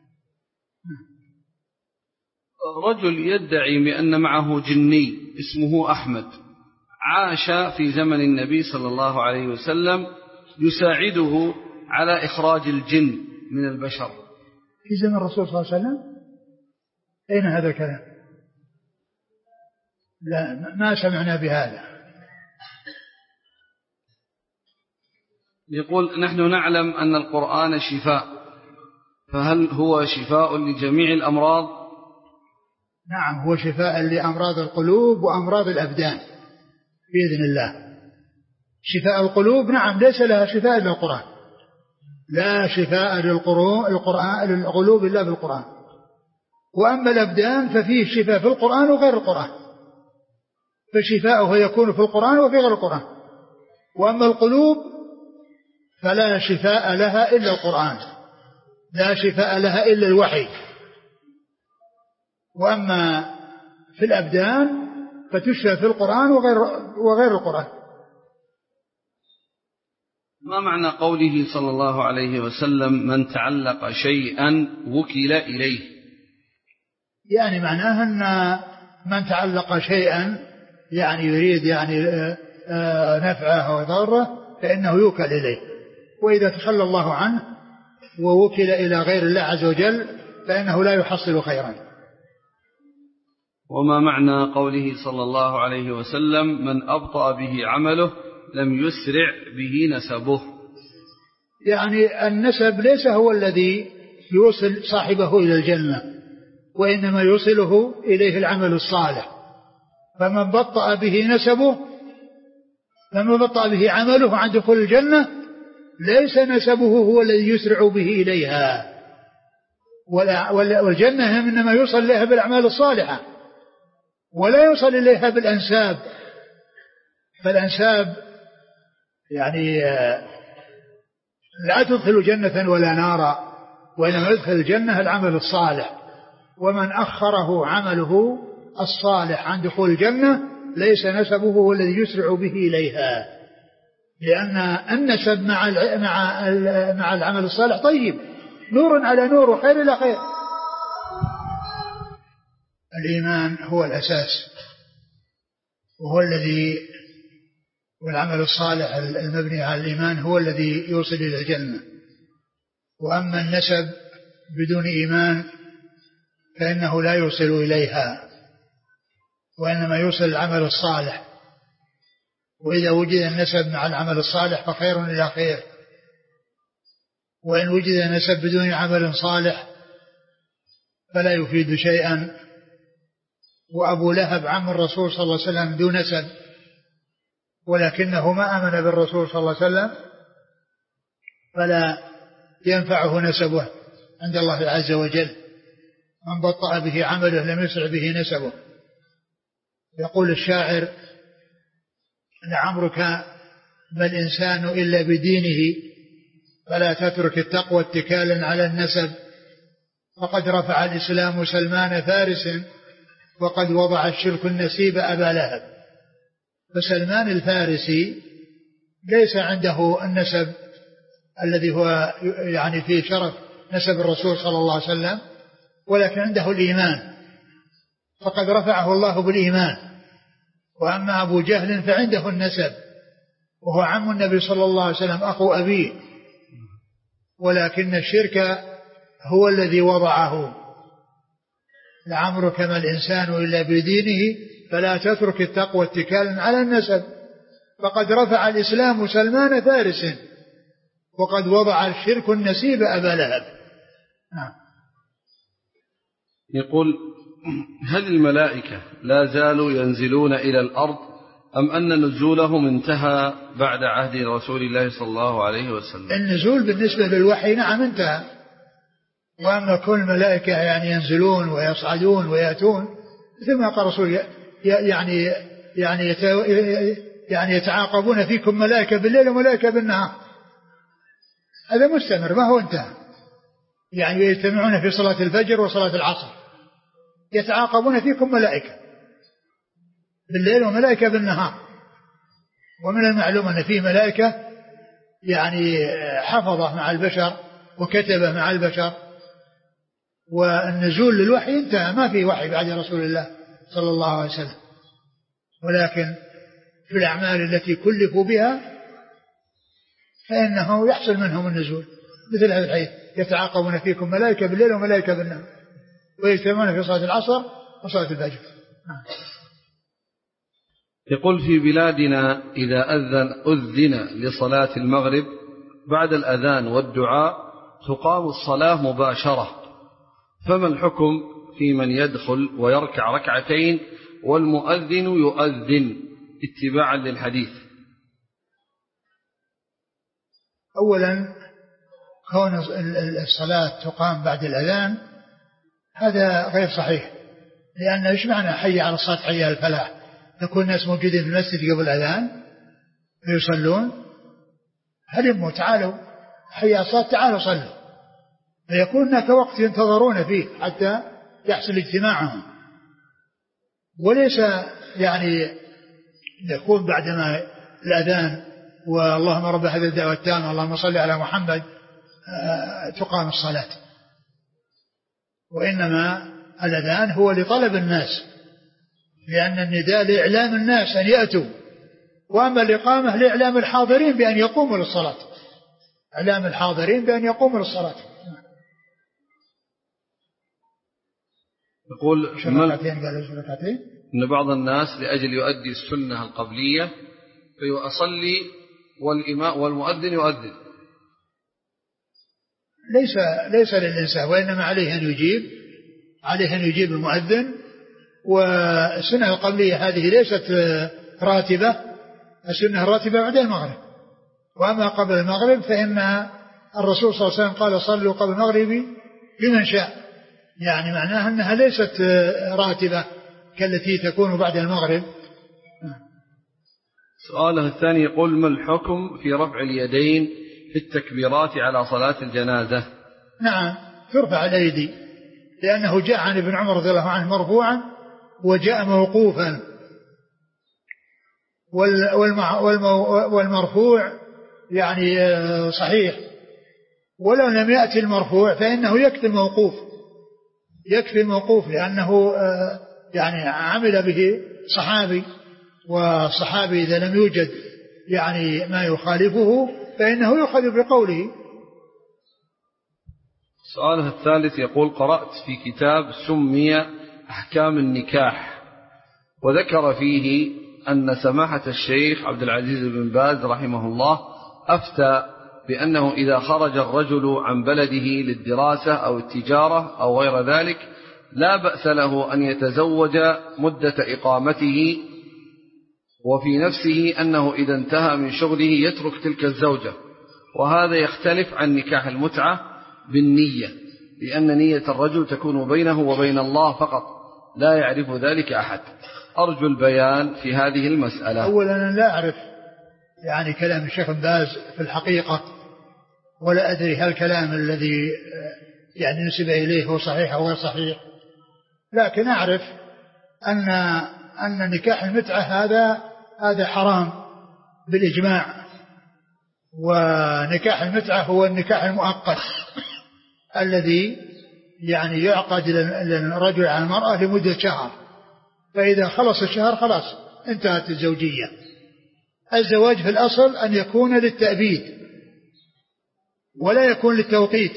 رجل يدعي بأن معه جني اسمه أحمد، عاش في زمن النبي صلى الله عليه وسلم يساعده على إخراج الجن من البشر. في زمن الرسول صلى الله عليه وسلم؟ أين هذا الكلام؟ لا، ما سمعنا بهذا. يقول نحن نعلم أن القرآن شفاء، فهل هو شفاء لجميع الأمراض؟ نعم، هو شفاء لأمراض القلوب وأمراض الأبدان بإذن الله. شفاء القلوب نعم ليس لها شفاء إلا القرآن، لا شفاء للقرآن للقلوب إلا بالقرآن. وأما الأبدان ففيه شفاء في القرآن وغير القرآن، فشفاؤه يكون في القرآن وفي غير القرآن. وأما القلوب فلا شفاء لها إلا القرآن، لا شفاء لها إلا الوحي. وأما في الأبدان فتشفى في القرآن وغير, وغير القرآن. ما معنى قوله صلى الله عليه وسلم من تعلق شيئا وكل إليه؟ يعني معناه أن من تعلق شيئا يعني يريد يعني نفعه أو ضاره فإنه يوكل إليه، وإذا تخلى الله عنه ووكل إلى غير الله عز وجل فإنه لا يحصل خيرا. وما معنى قوله صلى الله عليه وسلم من أبطأ به عمله لم يسرع به نسبه؟ يعني النسب ليس هو الذي يوصل صاحبه إلى الجنة، وإنما يوصله إليه العمل الصالح. فمن بطأ به نسبه فمن بطأ به عمله عن دخول الجنة ليس نسبه هو الذي يسرع به إليها، والجنة إنما يوصل إليها بالأعمال الصالحة ولا يوصل إليها بالأنساب. فالأنساب يعني لا تدخل جنة ولا نارا، وإنما يدخل الجنة العمل الصالح. ومن أخره عمله الصالح عن دخول الجنة ليس نسبه هو الذي يسرع به إليها، لأن النسب مع مع مع العمل الصالح طيب، نور على نور وخير إلى خير. الإيمان هو الأساس وهو الذي، والعمل الصالح المبني على الإيمان هو الذي يوصل إلى الجنة. وأما النسب بدون إيمان فإنه لا يوصل إليها، وإنما يوصل العمل الصالح. وإذا وجد النسب مع العمل الصالح فخير إلى خير، وإن وجد النسب بدون عمل صالح فلا يفيد شيئا. وأبو لهب عم الرسول صلى الله عليه وسلم دون نسب، ولكنه ما آمن بالرسول صلى الله عليه وسلم فلا ينفعه نسبه عند الله عز وجل. من بطأ به عمله لم يسرع به نسبه. يقول الشاعر: لعمرك ما الإنسان إلا بدينه فلا تترك التقوى اتكالا على النسب، فقد رفع الإسلام سلمان فارس وقد وضع الشرك النسيب أبا لهب. فسلمان الفارسي ليس عنده النسب الذي هو يعني فيه شرف نسب الرسول صلى الله عليه وسلم، ولكن عنده الإيمان فقد رفعه الله بالإيمان. وأما أبو جهل فعنده النسب وهو عم النبي صلى الله عليه وسلم أخو أبيه، ولكن الشرك هو الذي وضعه. لعمرك ما الإنسان إلا بدينه فلا تترك التقوى اتكالا على النسب، فقد رفع الإسلام سلمان فارس وقد وضع الشرك النسيب أبا لهب. نعم. يقول: هل الملائكة لا زالوا ينزلون إلى الأرض أم أن نزولهم انتهى بعد عهد رسول الله صلى الله عليه وسلم؟ النزول بالنسبة للوحي نعم انتهى، وأما كل الملائكة يعني ينزلون ويصعدون ويأتون مثل ما قال رسول يعني يعني يعني يتعاقبون فيكم ملائكة بالليل وملائكة بالنهار، هذا مستمر ما هو انتهى. يعني يجتمعون في صلاة الفجر وصلاة العصر، يتعاقبون فيكم ملائكة بالليل وملائكة بالنهار. ومن المعلوم أن فيه ملائكة يعني حفظة مع البشر وكتبة مع البشر، والنزول للوحي انتهى، ما في وحي بعد رسول الله صلى الله عليه وسلم. ولكن في الأعمال التي كلفوا بها فإنه يحصل منهم النزول، مثل هذا الحديث: يتعاقبون فيكم ملائكة بالليل وملائكة بالنهار ويجتمعون في صلاة العصر وصلاة الفجر. يقول: في بلادنا إذا أذن أذن لصلاة المغرب بعد الأذان والدعاء تقام الصلاة مباشرة، فما الحكم في من يدخل ويركع ركعتين والمؤذن يؤذن اتباعا للحديث؟ أولا كون الصلاة تقام بعد الأذان هذا غير صحيح، لأن إيش معنى حي على الصلاة حي على الفلاح؟ يكون الناس موجودين في المسجد قبل الأذان فيصلون، هلموا تعالوا حي على الصلاة تعالوا صلوا، فيكون هناك وقت ينتظرون فيه حتى يحصل اجتماعهم، وليس يعني يكون بعدما الأذان واللهم رب هذه الدعوة التامة اللهم صل على محمد تقام الصلاة. وإنما الأذان هو لطلب الناس، لأن النداء لإعلام الناس أن يأتوا، وأما الإقامة لإعلام الحاضرين بأن يقوموا للصلاة، إعلام الحاضرين بأن يقوموا للصلاة. يقول ركعتين إن بعض الناس لأجل يؤدي السنة القبلية فيصلي والإمام والمؤذن يؤذن. ليس ليس للإنسان، وإنما عليه أن يجيب عليه أن يجيب المؤذن. والسنة القبلية هذه ليست راتبة، السنة الراتبة بعد المغرب. وأما قبل المغرب فإن الرسول صلى الله عليه وسلم قال صلوا قبل المغرب بمن شاء، يعني معناها أنها ليست راتبة كالتي تكون بعد المغرب. سؤاله الثاني يقول ما الحكم في رفع اليدين في التكبيرات على صلاة الجنازة؟ نعم ترفع الأيدي، لأنه جاء عن ابن عمر رضي الله عنه مرفوعا وجاء موقوفا، والمرفوع يعني صحيح، ولو لم يأتي المرفوع فإنه يكفي الموقوف، يكفي الموقوف لأنه يعني عمل به صحابي، والصحابي إذا لم يوجد يعني ما يخالفه فإنه يؤخذ بقوله. سؤاله الثالث يقول قرأت في كتاب سمي أحكام النكاح، وذكر فيه أن سماحة الشيخ عبد العزيز بن باز رحمه الله أفتى بأنه إذا خرج الرجل عن بلده للدراسة أو التجارة أو غير ذلك لا بأس له أن يتزوج مدة إقامته، وفي نفسه أنه إذا انتهى من شغله يترك تلك الزوجة، وهذا يختلف عن نكاح المتعة بالنية، لأن نية الرجل تكون بينه وبين الله فقط، لا يعرف ذلك أحد. أرجو البيان في هذه المسألة. أولا أنا لا أعرف يعني كلام الشيخ باز في الحقيقة، ولا أدري هل الكلام الذي يعني نسب إليه هو صحيح أو غير صحيح، لكن أعرف أن أن نكاح المتعة هذا هذا حرام بالإجماع، ونكاح المتعة هو النكاح المؤقت الذي يعني يعقد للرجل على المرأة لمدة شهر، فإذا خلص الشهر خلاص انتهت الزوجية. الزواج في الأصل أن يكون للتأبيد ولا يكون للتوقيت،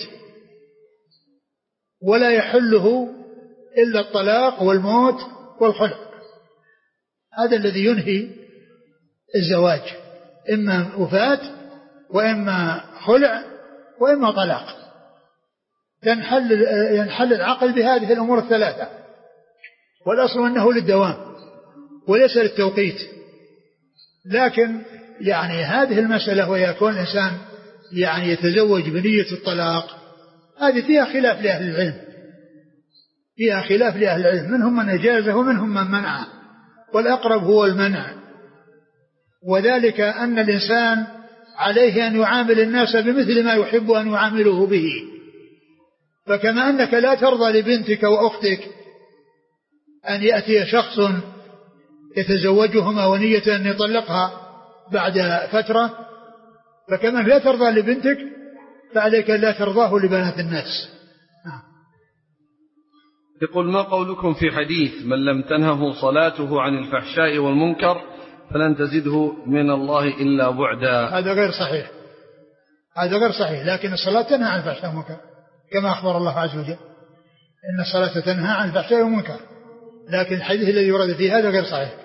ولا يحله إلا الطلاق والموت والخلع، هذا الذي ينهي الزواج، إما وفاة وإما خلع وإما طلاق. ينحل, ينحل العقل بهذه الأمور الثلاثة، والأصل أنه للدوام وليس للتوقيت. لكن يعني هذه المسألة ويكون الإنسان يعني يتزوج بنية الطلاق، هذه فيها خلاف لأهل العلم، فيها خلاف لأهل العلم، منهم من أجازه ومنهم من منعه، والأقرب هو المنع. وذلك أن الإنسان عليه أن يعامل الناس بمثل ما يحب أن يعامله به، فكما أنك لا ترضى لبنتك وأختك أن يأتي شخص يتزوجهما ونية أن يطلقها بعد فترة، فكما لا ترضى لبنتك فعليك لا ترضاه لبنات الناس. يقول ما قولكم في حديث من لم تنهه صلاته عن الفحشاء والمنكر فلن تزده من الله إلا بعدا؟ هذا غير صحيح، هذا غير صحيح، لكن الصلاة تنهى عن الفحشاء والمنكر كما أخبر الله عز وجل إن الصلاة تنهى عن الفحشاء والمنكر، لكن الحديث الذي ورد فيه هذا غير صحيح.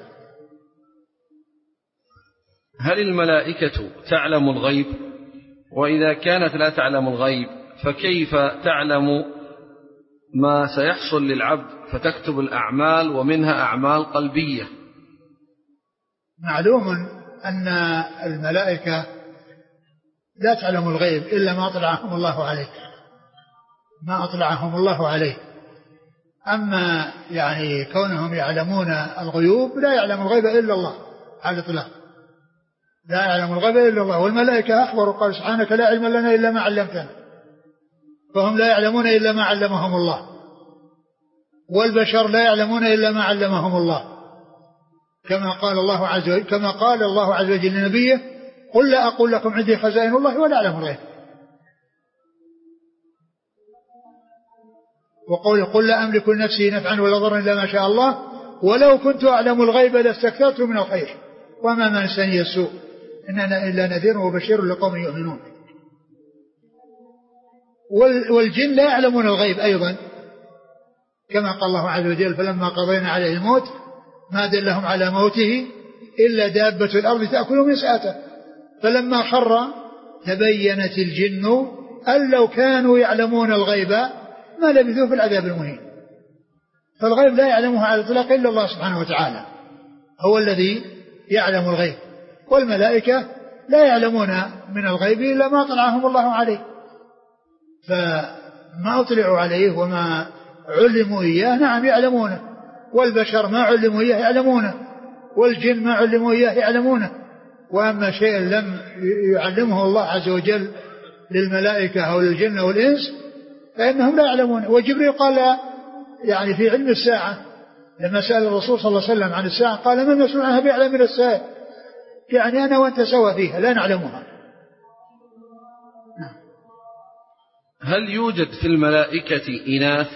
هل الملائكة تعلم الغيب؟ وإذا كانت لا تعلم الغيب فكيف تعلم ما سيحصل للعبد فتكتب الأعمال ومنها أعمال قلبية؟ معلوم أن الملائكة لا تعلم الغيب إلا ما أطلعهم الله عليه، ما أطلعهم الله عليه. أما يعني كونهم يعلمون الغيوب، لا يعلم الغيب إلا الله على الإطلاق، لا يعلم الغيب إلا الله. والملائكة أخبروا قال سبحانك لا علم لنا إلا ما علمتنا، فهم لا يعلمون إلا ما علمهم الله، والبشر لا يعلمون إلا ما علمهم الله، كما قال الله عز وجل كما قال الله عز وجل لنبيه قل لا أقول لكم عندي خزائن الله ولا أعلم الغيب، وقول قل لا أملك لنفسي نفعا ولا ضرا إلا ما شاء الله ولو كنت أعلم الغيب لاستكثرت من الخير وما مسني السوء إن أنا إلا نذير وبشير لقوم يؤمنون. والجن لا يعلمون الغيب أيضا، كما قال الله عز وجل فلما قضينا عليه الموت ما دلهم على موته إلا دابة الأرض تأكل من سأته فلما خر تبينت الجن أن لو كانوا يعلمون الغيب ما لبثوا في العذاب المهين. فالغيب لا يعلمه على الإطلاق إلا الله سبحانه وتعالى، هو الذي يعلم الغيب، والملائكة لا يعلمون من الغيب إلا ما طلعهم الله عليه، فما أطلعوا عليه وما علموا إياه نعم يعلمونه، والبشر ما علموا إياه يعلمونه، والجن ما علموا إياه يعلمونه. وأما شيء لم يعلمه الله عز وجل للملائكة أو للجن والإنس فإنهم لا يعلمون. وجبريل قال يعني في علم الساعة لما سأل الرسول صلى الله عليه وسلم عن الساعة قال من مسؤول عنها بيعلم من الساعة، يعني أنا وأنت سوا فيها لا نعلمها. هل يوجد في الملائكة إناث؟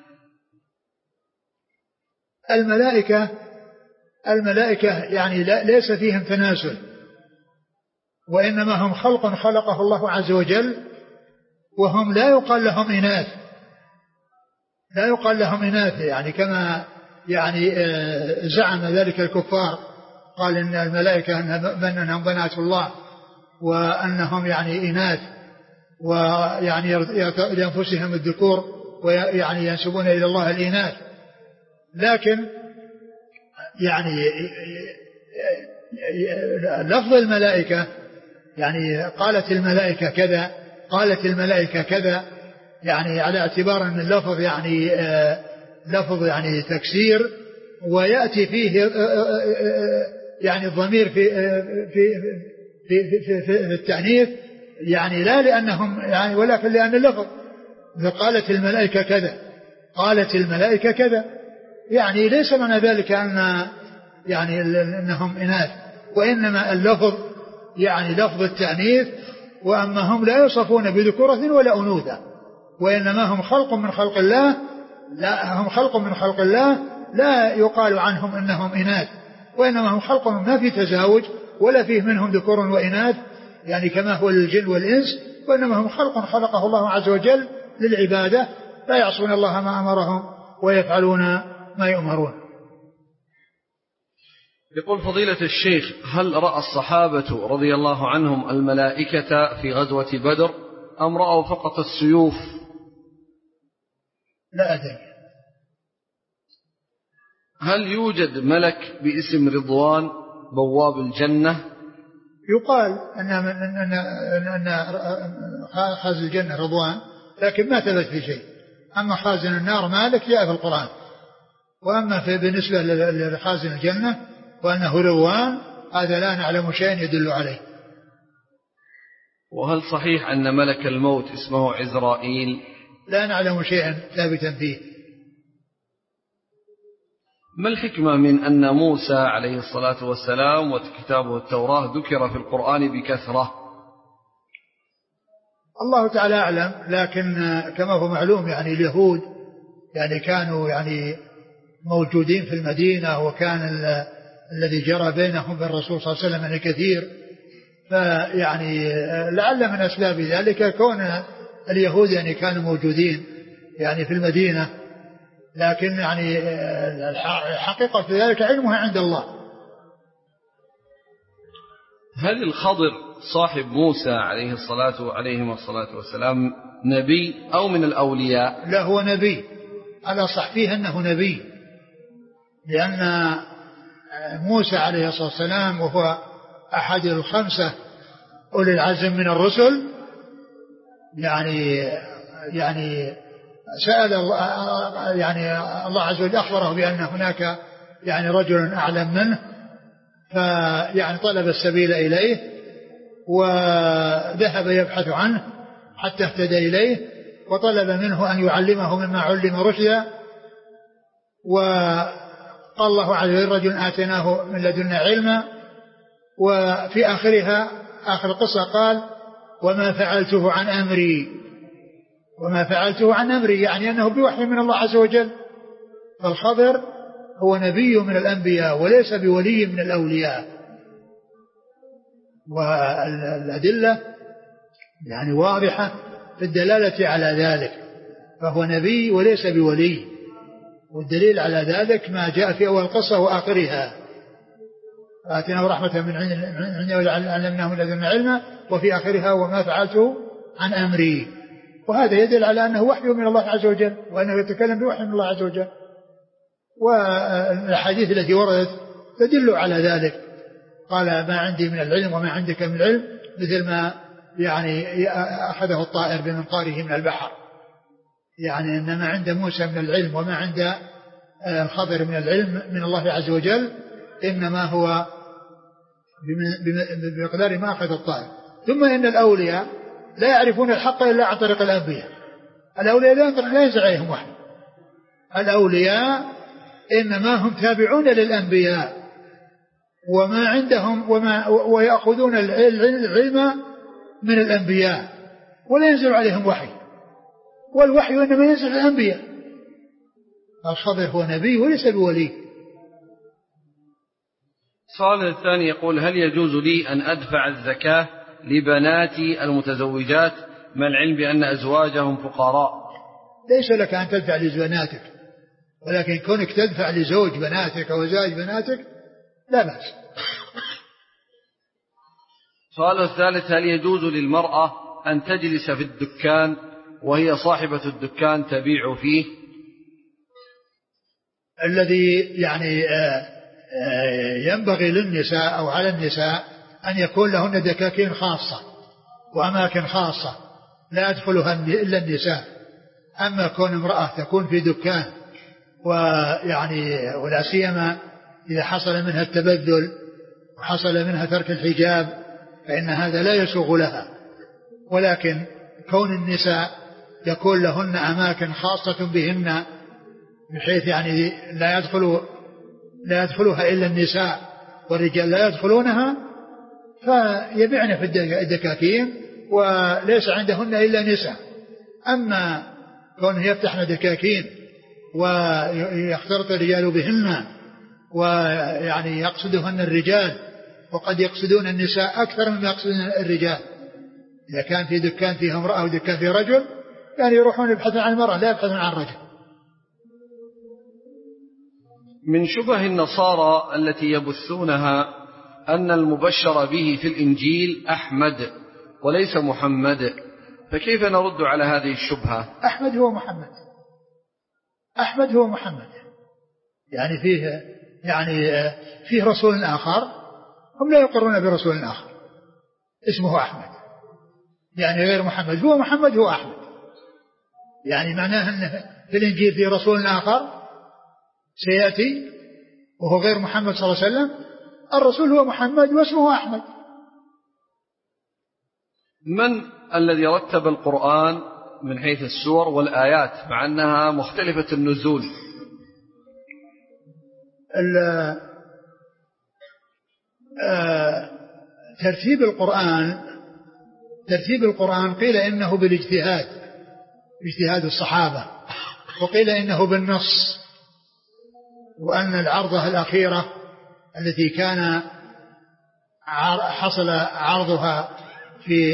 الملائكة الملائكة يعني لا ليس فيهم تناسل، وإنما هم خلق خلقه الله عز وجل، وهم لا يقال لهم إناث لا يقال لهم إناث يعني كما يعني زعم ذلك الكفار، قال إن الملائكة أنهم بنات الله وأنهم يعني إناث ويعني لأنفسهم الذكور ويعني ينسبون إلى الله الإناث. لكن يعني لفظ الملائكة يعني قالت الملائكة كذا قالت الملائكة كذا يعني على اعتبار أن اللفظ يعني لفظ يعني تكسير، ويأتي فيه يعني الضمير في في في في, في التعنيف يعني لا لأنهم يعني ولكن لأن اللفظ قالت الملائكة كذا قالت الملائكة كذا يعني ليس معنى ذلك أن يعني أنهم إناث، وإنما اللفظ يعني لفظ التأنيث، وأما هم لا يوصفون بذكورة ولا أنوثة، وإنما هم خلق من خلق الله لا هم خلق من خلق الله لا يقال عنهم أنهم إناث، وإنما هم خلق ما في تزاوج ولا فيه منهم ذكور وإناث يعني كما هو الجن والإنس، وإنما هم خلق خلقه الله عز وجل للعبادة لا يعصون الله ما أمرهم ويفعلون ما يؤمرون. يقول فضيلة الشيخ هل رأى الصحابة رضي الله عنهم الملائكة في غزوة بدر أم رأوا فقط السيوف؟ لا أدري. هل يوجد ملك باسم رضوان بواب الجنة؟ يقال أن أن أن خازن الجنة رضوان، لكن ما ثبت في شيء. أما خازن النار مالك جاء في القرآن، وأما في بالنسبة لخازن الجنة وأنه رضوان هذا لا نعلم شيئا يدل عليه. وهل صحيح أن ملك الموت اسمه عزرائيل؟ لا نعلم شيئا ثابتا فيه. ما الحكمة من أن موسى عليه الصلاة والسلام وكتابه التوراة ذكر في القرآن بكثرة؟ الله تعالى أعلم، لكن كما هو معلوم يعني اليهود يعني كانوا يعني موجودين في المدينة، وكان الذي جرى بينهم بالرسول صلى الله عليه وسلم يعني كثير، فيعني لعل من أسباب ذلك كون اليهود يعني كانوا موجودين يعني في المدينة، لكن يعني الحقيقة في ذلك علمها عند الله. هل الخضر صاحب موسى عليه الصلاة عليهم الصلاة والسلام نبي أو من الأولياء؟ لا هو نبي، على صح فيه أنه نبي، لأن موسى عليه الصلاة والسلام وهو أحد الخمسة أولي العزم من الرسل يعني يعني سأل الله يعني الله عز وجل أخبره بأن هناك يعني رجل أعلم منه، فيعني طلب السبيل إليه وذهب يبحث عنه حتى اهتدى إليه، وطلب منه أن يعلمه مما علم رشدا، وقال الله عز وجل رجل آتيناه من لدنا علما. وفي آخرها آخر القصة قال وما فعلته عن أمري وما فعلته عن أمري يعني أنه بوحي من الله عز وجل. فالخضر هو نبي من الأنبياء وليس بولي من الأولياء، والأدلة يعني واضحة في الدلالة على ذلك، فهو نبي وليس بولي، والدليل على ذلك ما جاء في أول القصة وآخرها، آتيناه رحمة من عندنا وعلمناه من لدنا علما، وفي آخرها وما فعلته عن أمري. وهذا يدل على أنه وحي من الله عز وجل، وأنه يتكلم بوحي من الله عز وجل، والحديث التي وردت تدل على ذلك. قال ما عندي من العلم وما عندك من العلم مثل ما يعني أخذه الطائر بمنقاره من البحر، يعني أن ما عند موسى من العلم وما عند الخضر من العلم من الله عز وجل إنما هو بمقدار ما أخذ الطائر. ثم إن الأولياء لا يعرفون الحق إلا عن طريق الأنبياء، الأولياء لا ينزل عليهم وحي، الأولياء إنما هم تابعون للأنبياء وما عندهم وما ويأخذون العلم من الأنبياء ولا ينزل عليهم وحي، والوحي إنما ينزل على الأنبياء. الخضر هو نبي وليس بولي. السؤال الثاني يقول هل يجوز لي أن أدفع الزكاة لبناتي المتزوجات مع العلم بأن أزواجهم فقراء؟ ليس لك أن تدفع لبناتك، ولكن كونك تدفع لزوج بناتك أو زوج بناتك لا بأس. السؤال الثالث هل يجوز للمرأة أن تجلس في الدكان وهي صاحبة الدكان تبيع فيه؟ الذي يعني ينبغي للنساء أو على النساء أن يكون لهن دكاكين خاصة وأماكن خاصة لا يدخلها إلا النساء. أما كون امرأة تكون في دكان ويعني ولا سيما إذا حصل منها التبذل وحصل منها ترك الحجاب فإن هذا لا يسوغ لها، ولكن كون النساء يكون لهن أماكن خاصة بهن بحيث يعني لا يدخل لا يدخلها إلا النساء والرجال لا يدخلونها، فيبيعن في الدكاكين وليس عندهن إلا نساء. أما كون يفتحن دكاكين ويختلط الرجال بهن ويعني يقصدهن الرجال وقد يقصدون النساء أكثر مما يقصدون الرجال، إذا كان في دكان فيها امرأة ودكان فيه رجل يعني يروحون يبحثون عن المرأة لا يبحثون عن الرجل. من شبه النصارى التي يبثونها أن المبشر به في الإنجيل أحمد وليس محمد، فكيف نرد على هذه الشبهة؟ أحمد هو محمد، أحمد هو محمد، يعني فيه يعني فيه رسول آخر هم لا يقرون برسول آخر اسمه أحمد، يعني غير محمد، هو محمد هو أحمد، يعني معناه أن في الإنجيل فيه رسول آخر سيأتي وهو غير محمد صلى الله عليه وسلم، الرسول هو محمد واسمه أحمد. من الذي رتب القرآن من حيث السور والآيات مع أنها مختلفة النزول؟ ترتيب القرآن ترتيب القرآن قيل إنه بالاجتهاد اجتهاد الصحابة، وقيل إنه بالنص، وأن العرضة الأخيرة التي كان حصل عرضها في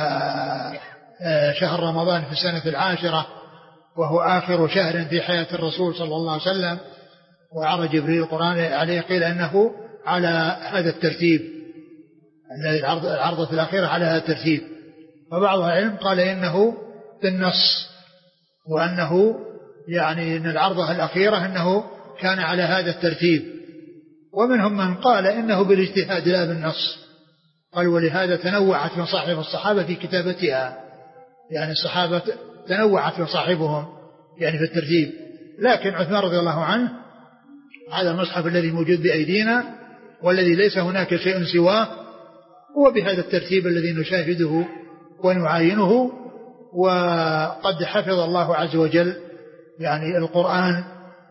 شهر رمضان في السنة العاشرة وهو آخر شهر في حياة الرسول صلى الله عليه وسلم وعرض جبريل القرآن عليه، قيل أنه على هذا الترتيب، العرضة الأخيرة على هذا الترتيب. وبعض العلم قال إنه بالنص، وأنه يعني أن العرضة الأخيرة أنه كان على هذا الترتيب. ومنهم من قال إنه بالاجتهاد لا بالنص، قال ولهذا تنوعت مصاحف الصحابة في كتابتها، يعني الصحابة تنوعت مصاحفهم يعني في الترتيب، لكن عثمان رضي الله عنه هذا المصحف الذي موجود بأيدينا والذي ليس هناك شيء سواه هو بهذا الترتيب الذي نشاهده ونعاينه. وقد حفظ الله عز وجل يعني القرآن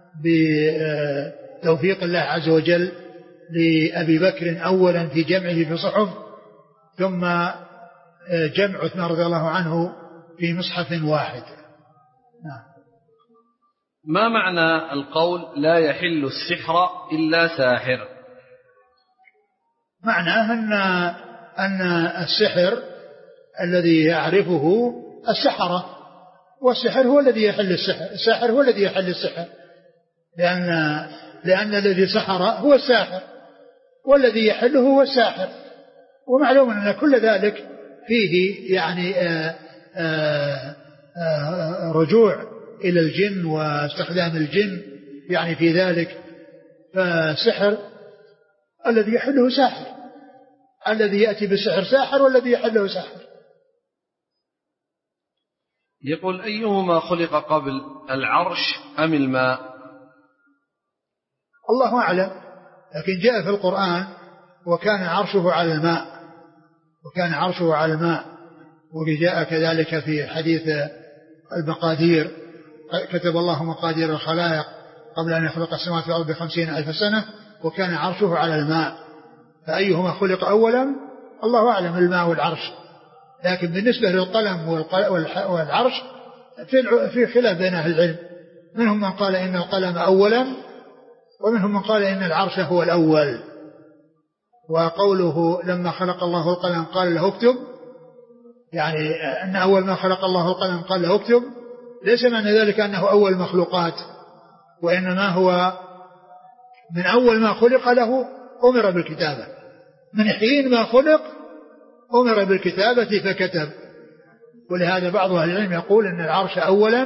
بتوفيق الله عز وجل لأبي بكر أولا في جمعه في صحف، ثم جمع عثمان رضي الله عنه في مصحف واحد. نعم. ما معنى القول لا يحل السحر إلا ساحر؟ معناه أن أن السحر الذي يعرفه السحرة، والسحر هو الذي يحل السحر، الساحر هو الذي يحل السحر، لأن لأن الذي سحر هو الساحر والذي يحله هو الساحر. ومعلوم أن كل ذلك فيه يعني آآ آآ آآ رجوع إلى الجن واستخدام الجن يعني في ذلك. فالسحر الذي يحله ساحر، الذي يأتي بالسحر ساحر والذي يحله ساحر. يقول أيهما خلق قبل، العرش أم الماء؟ الله أعلم، لكن جاء في القرآن وكان عرشه على الماء، وكان عرشه على الماء. وجاء كذلك في حديث المقادير، كتب الله مقادير الخلائق قبل أن يخلق السماوات والأرض بخمسين ألف سنة وكان عرشه على الماء. فأيهما خلق أولا الله أعلم، الماء والعرش. لكن بالنسبة للقلم والعرش في خلاف بين أهل العلم، منهم من قال إن القلم أولا ومنهم من قال إن العرش هو الأول. وقوله لما خلق الله القلم قال له اكتب، يعني أن أول ما خلق الله القلم قال له اكتب، ليس معنى ذلك أنه أول مخلوقات، وإنما هو من أول ما خلق له أمر بالكتابة، من حين ما خلق أمر بالكتابة فكتب. ولهذا بعض أهل العلم يقول إن العرش أولا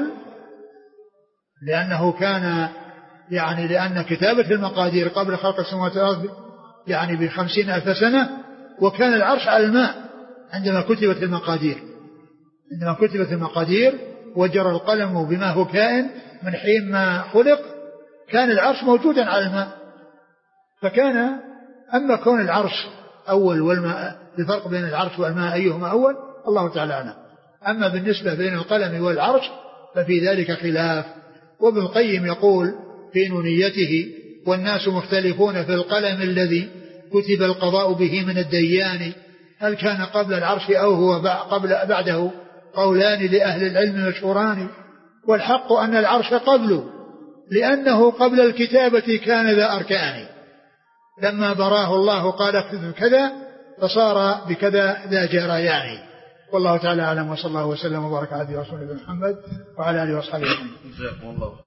لأنه كان يعني لأن كتابة المقادير قبل خلق السماوات والأرض يعني بخمسين ألف سنة، وكان العرش على الماء عندما كتبت المقادير، عندما كتبت المقادير وجرى القلم بما هو كائن من حين ما خلق كان العرش موجودا على الماء. فكان أما كون العرش أول والماء، الفرق بين العرش والماء أيهما أول الله تعالى عنه. أما بالنسبة بين القلم والعرش ففي ذلك خلاف. وابن القيم يقول في نونيته والناس مختلفون في القلم الذي كتب القضاء به من الديان، هل كان قبل العرش أو هو قبل بعده؟ قولان لأهل العلم مشهوران، والحق أن العرش قبله لأنه قبل الكتابة كان ذا أركان، لما براه الله قال اكتب كذا فصار بكذا ذا جريان. والله تعالى أعلم، وصلى الله وسلم وبارك على رسوله محمد وعلى آله وصحبه.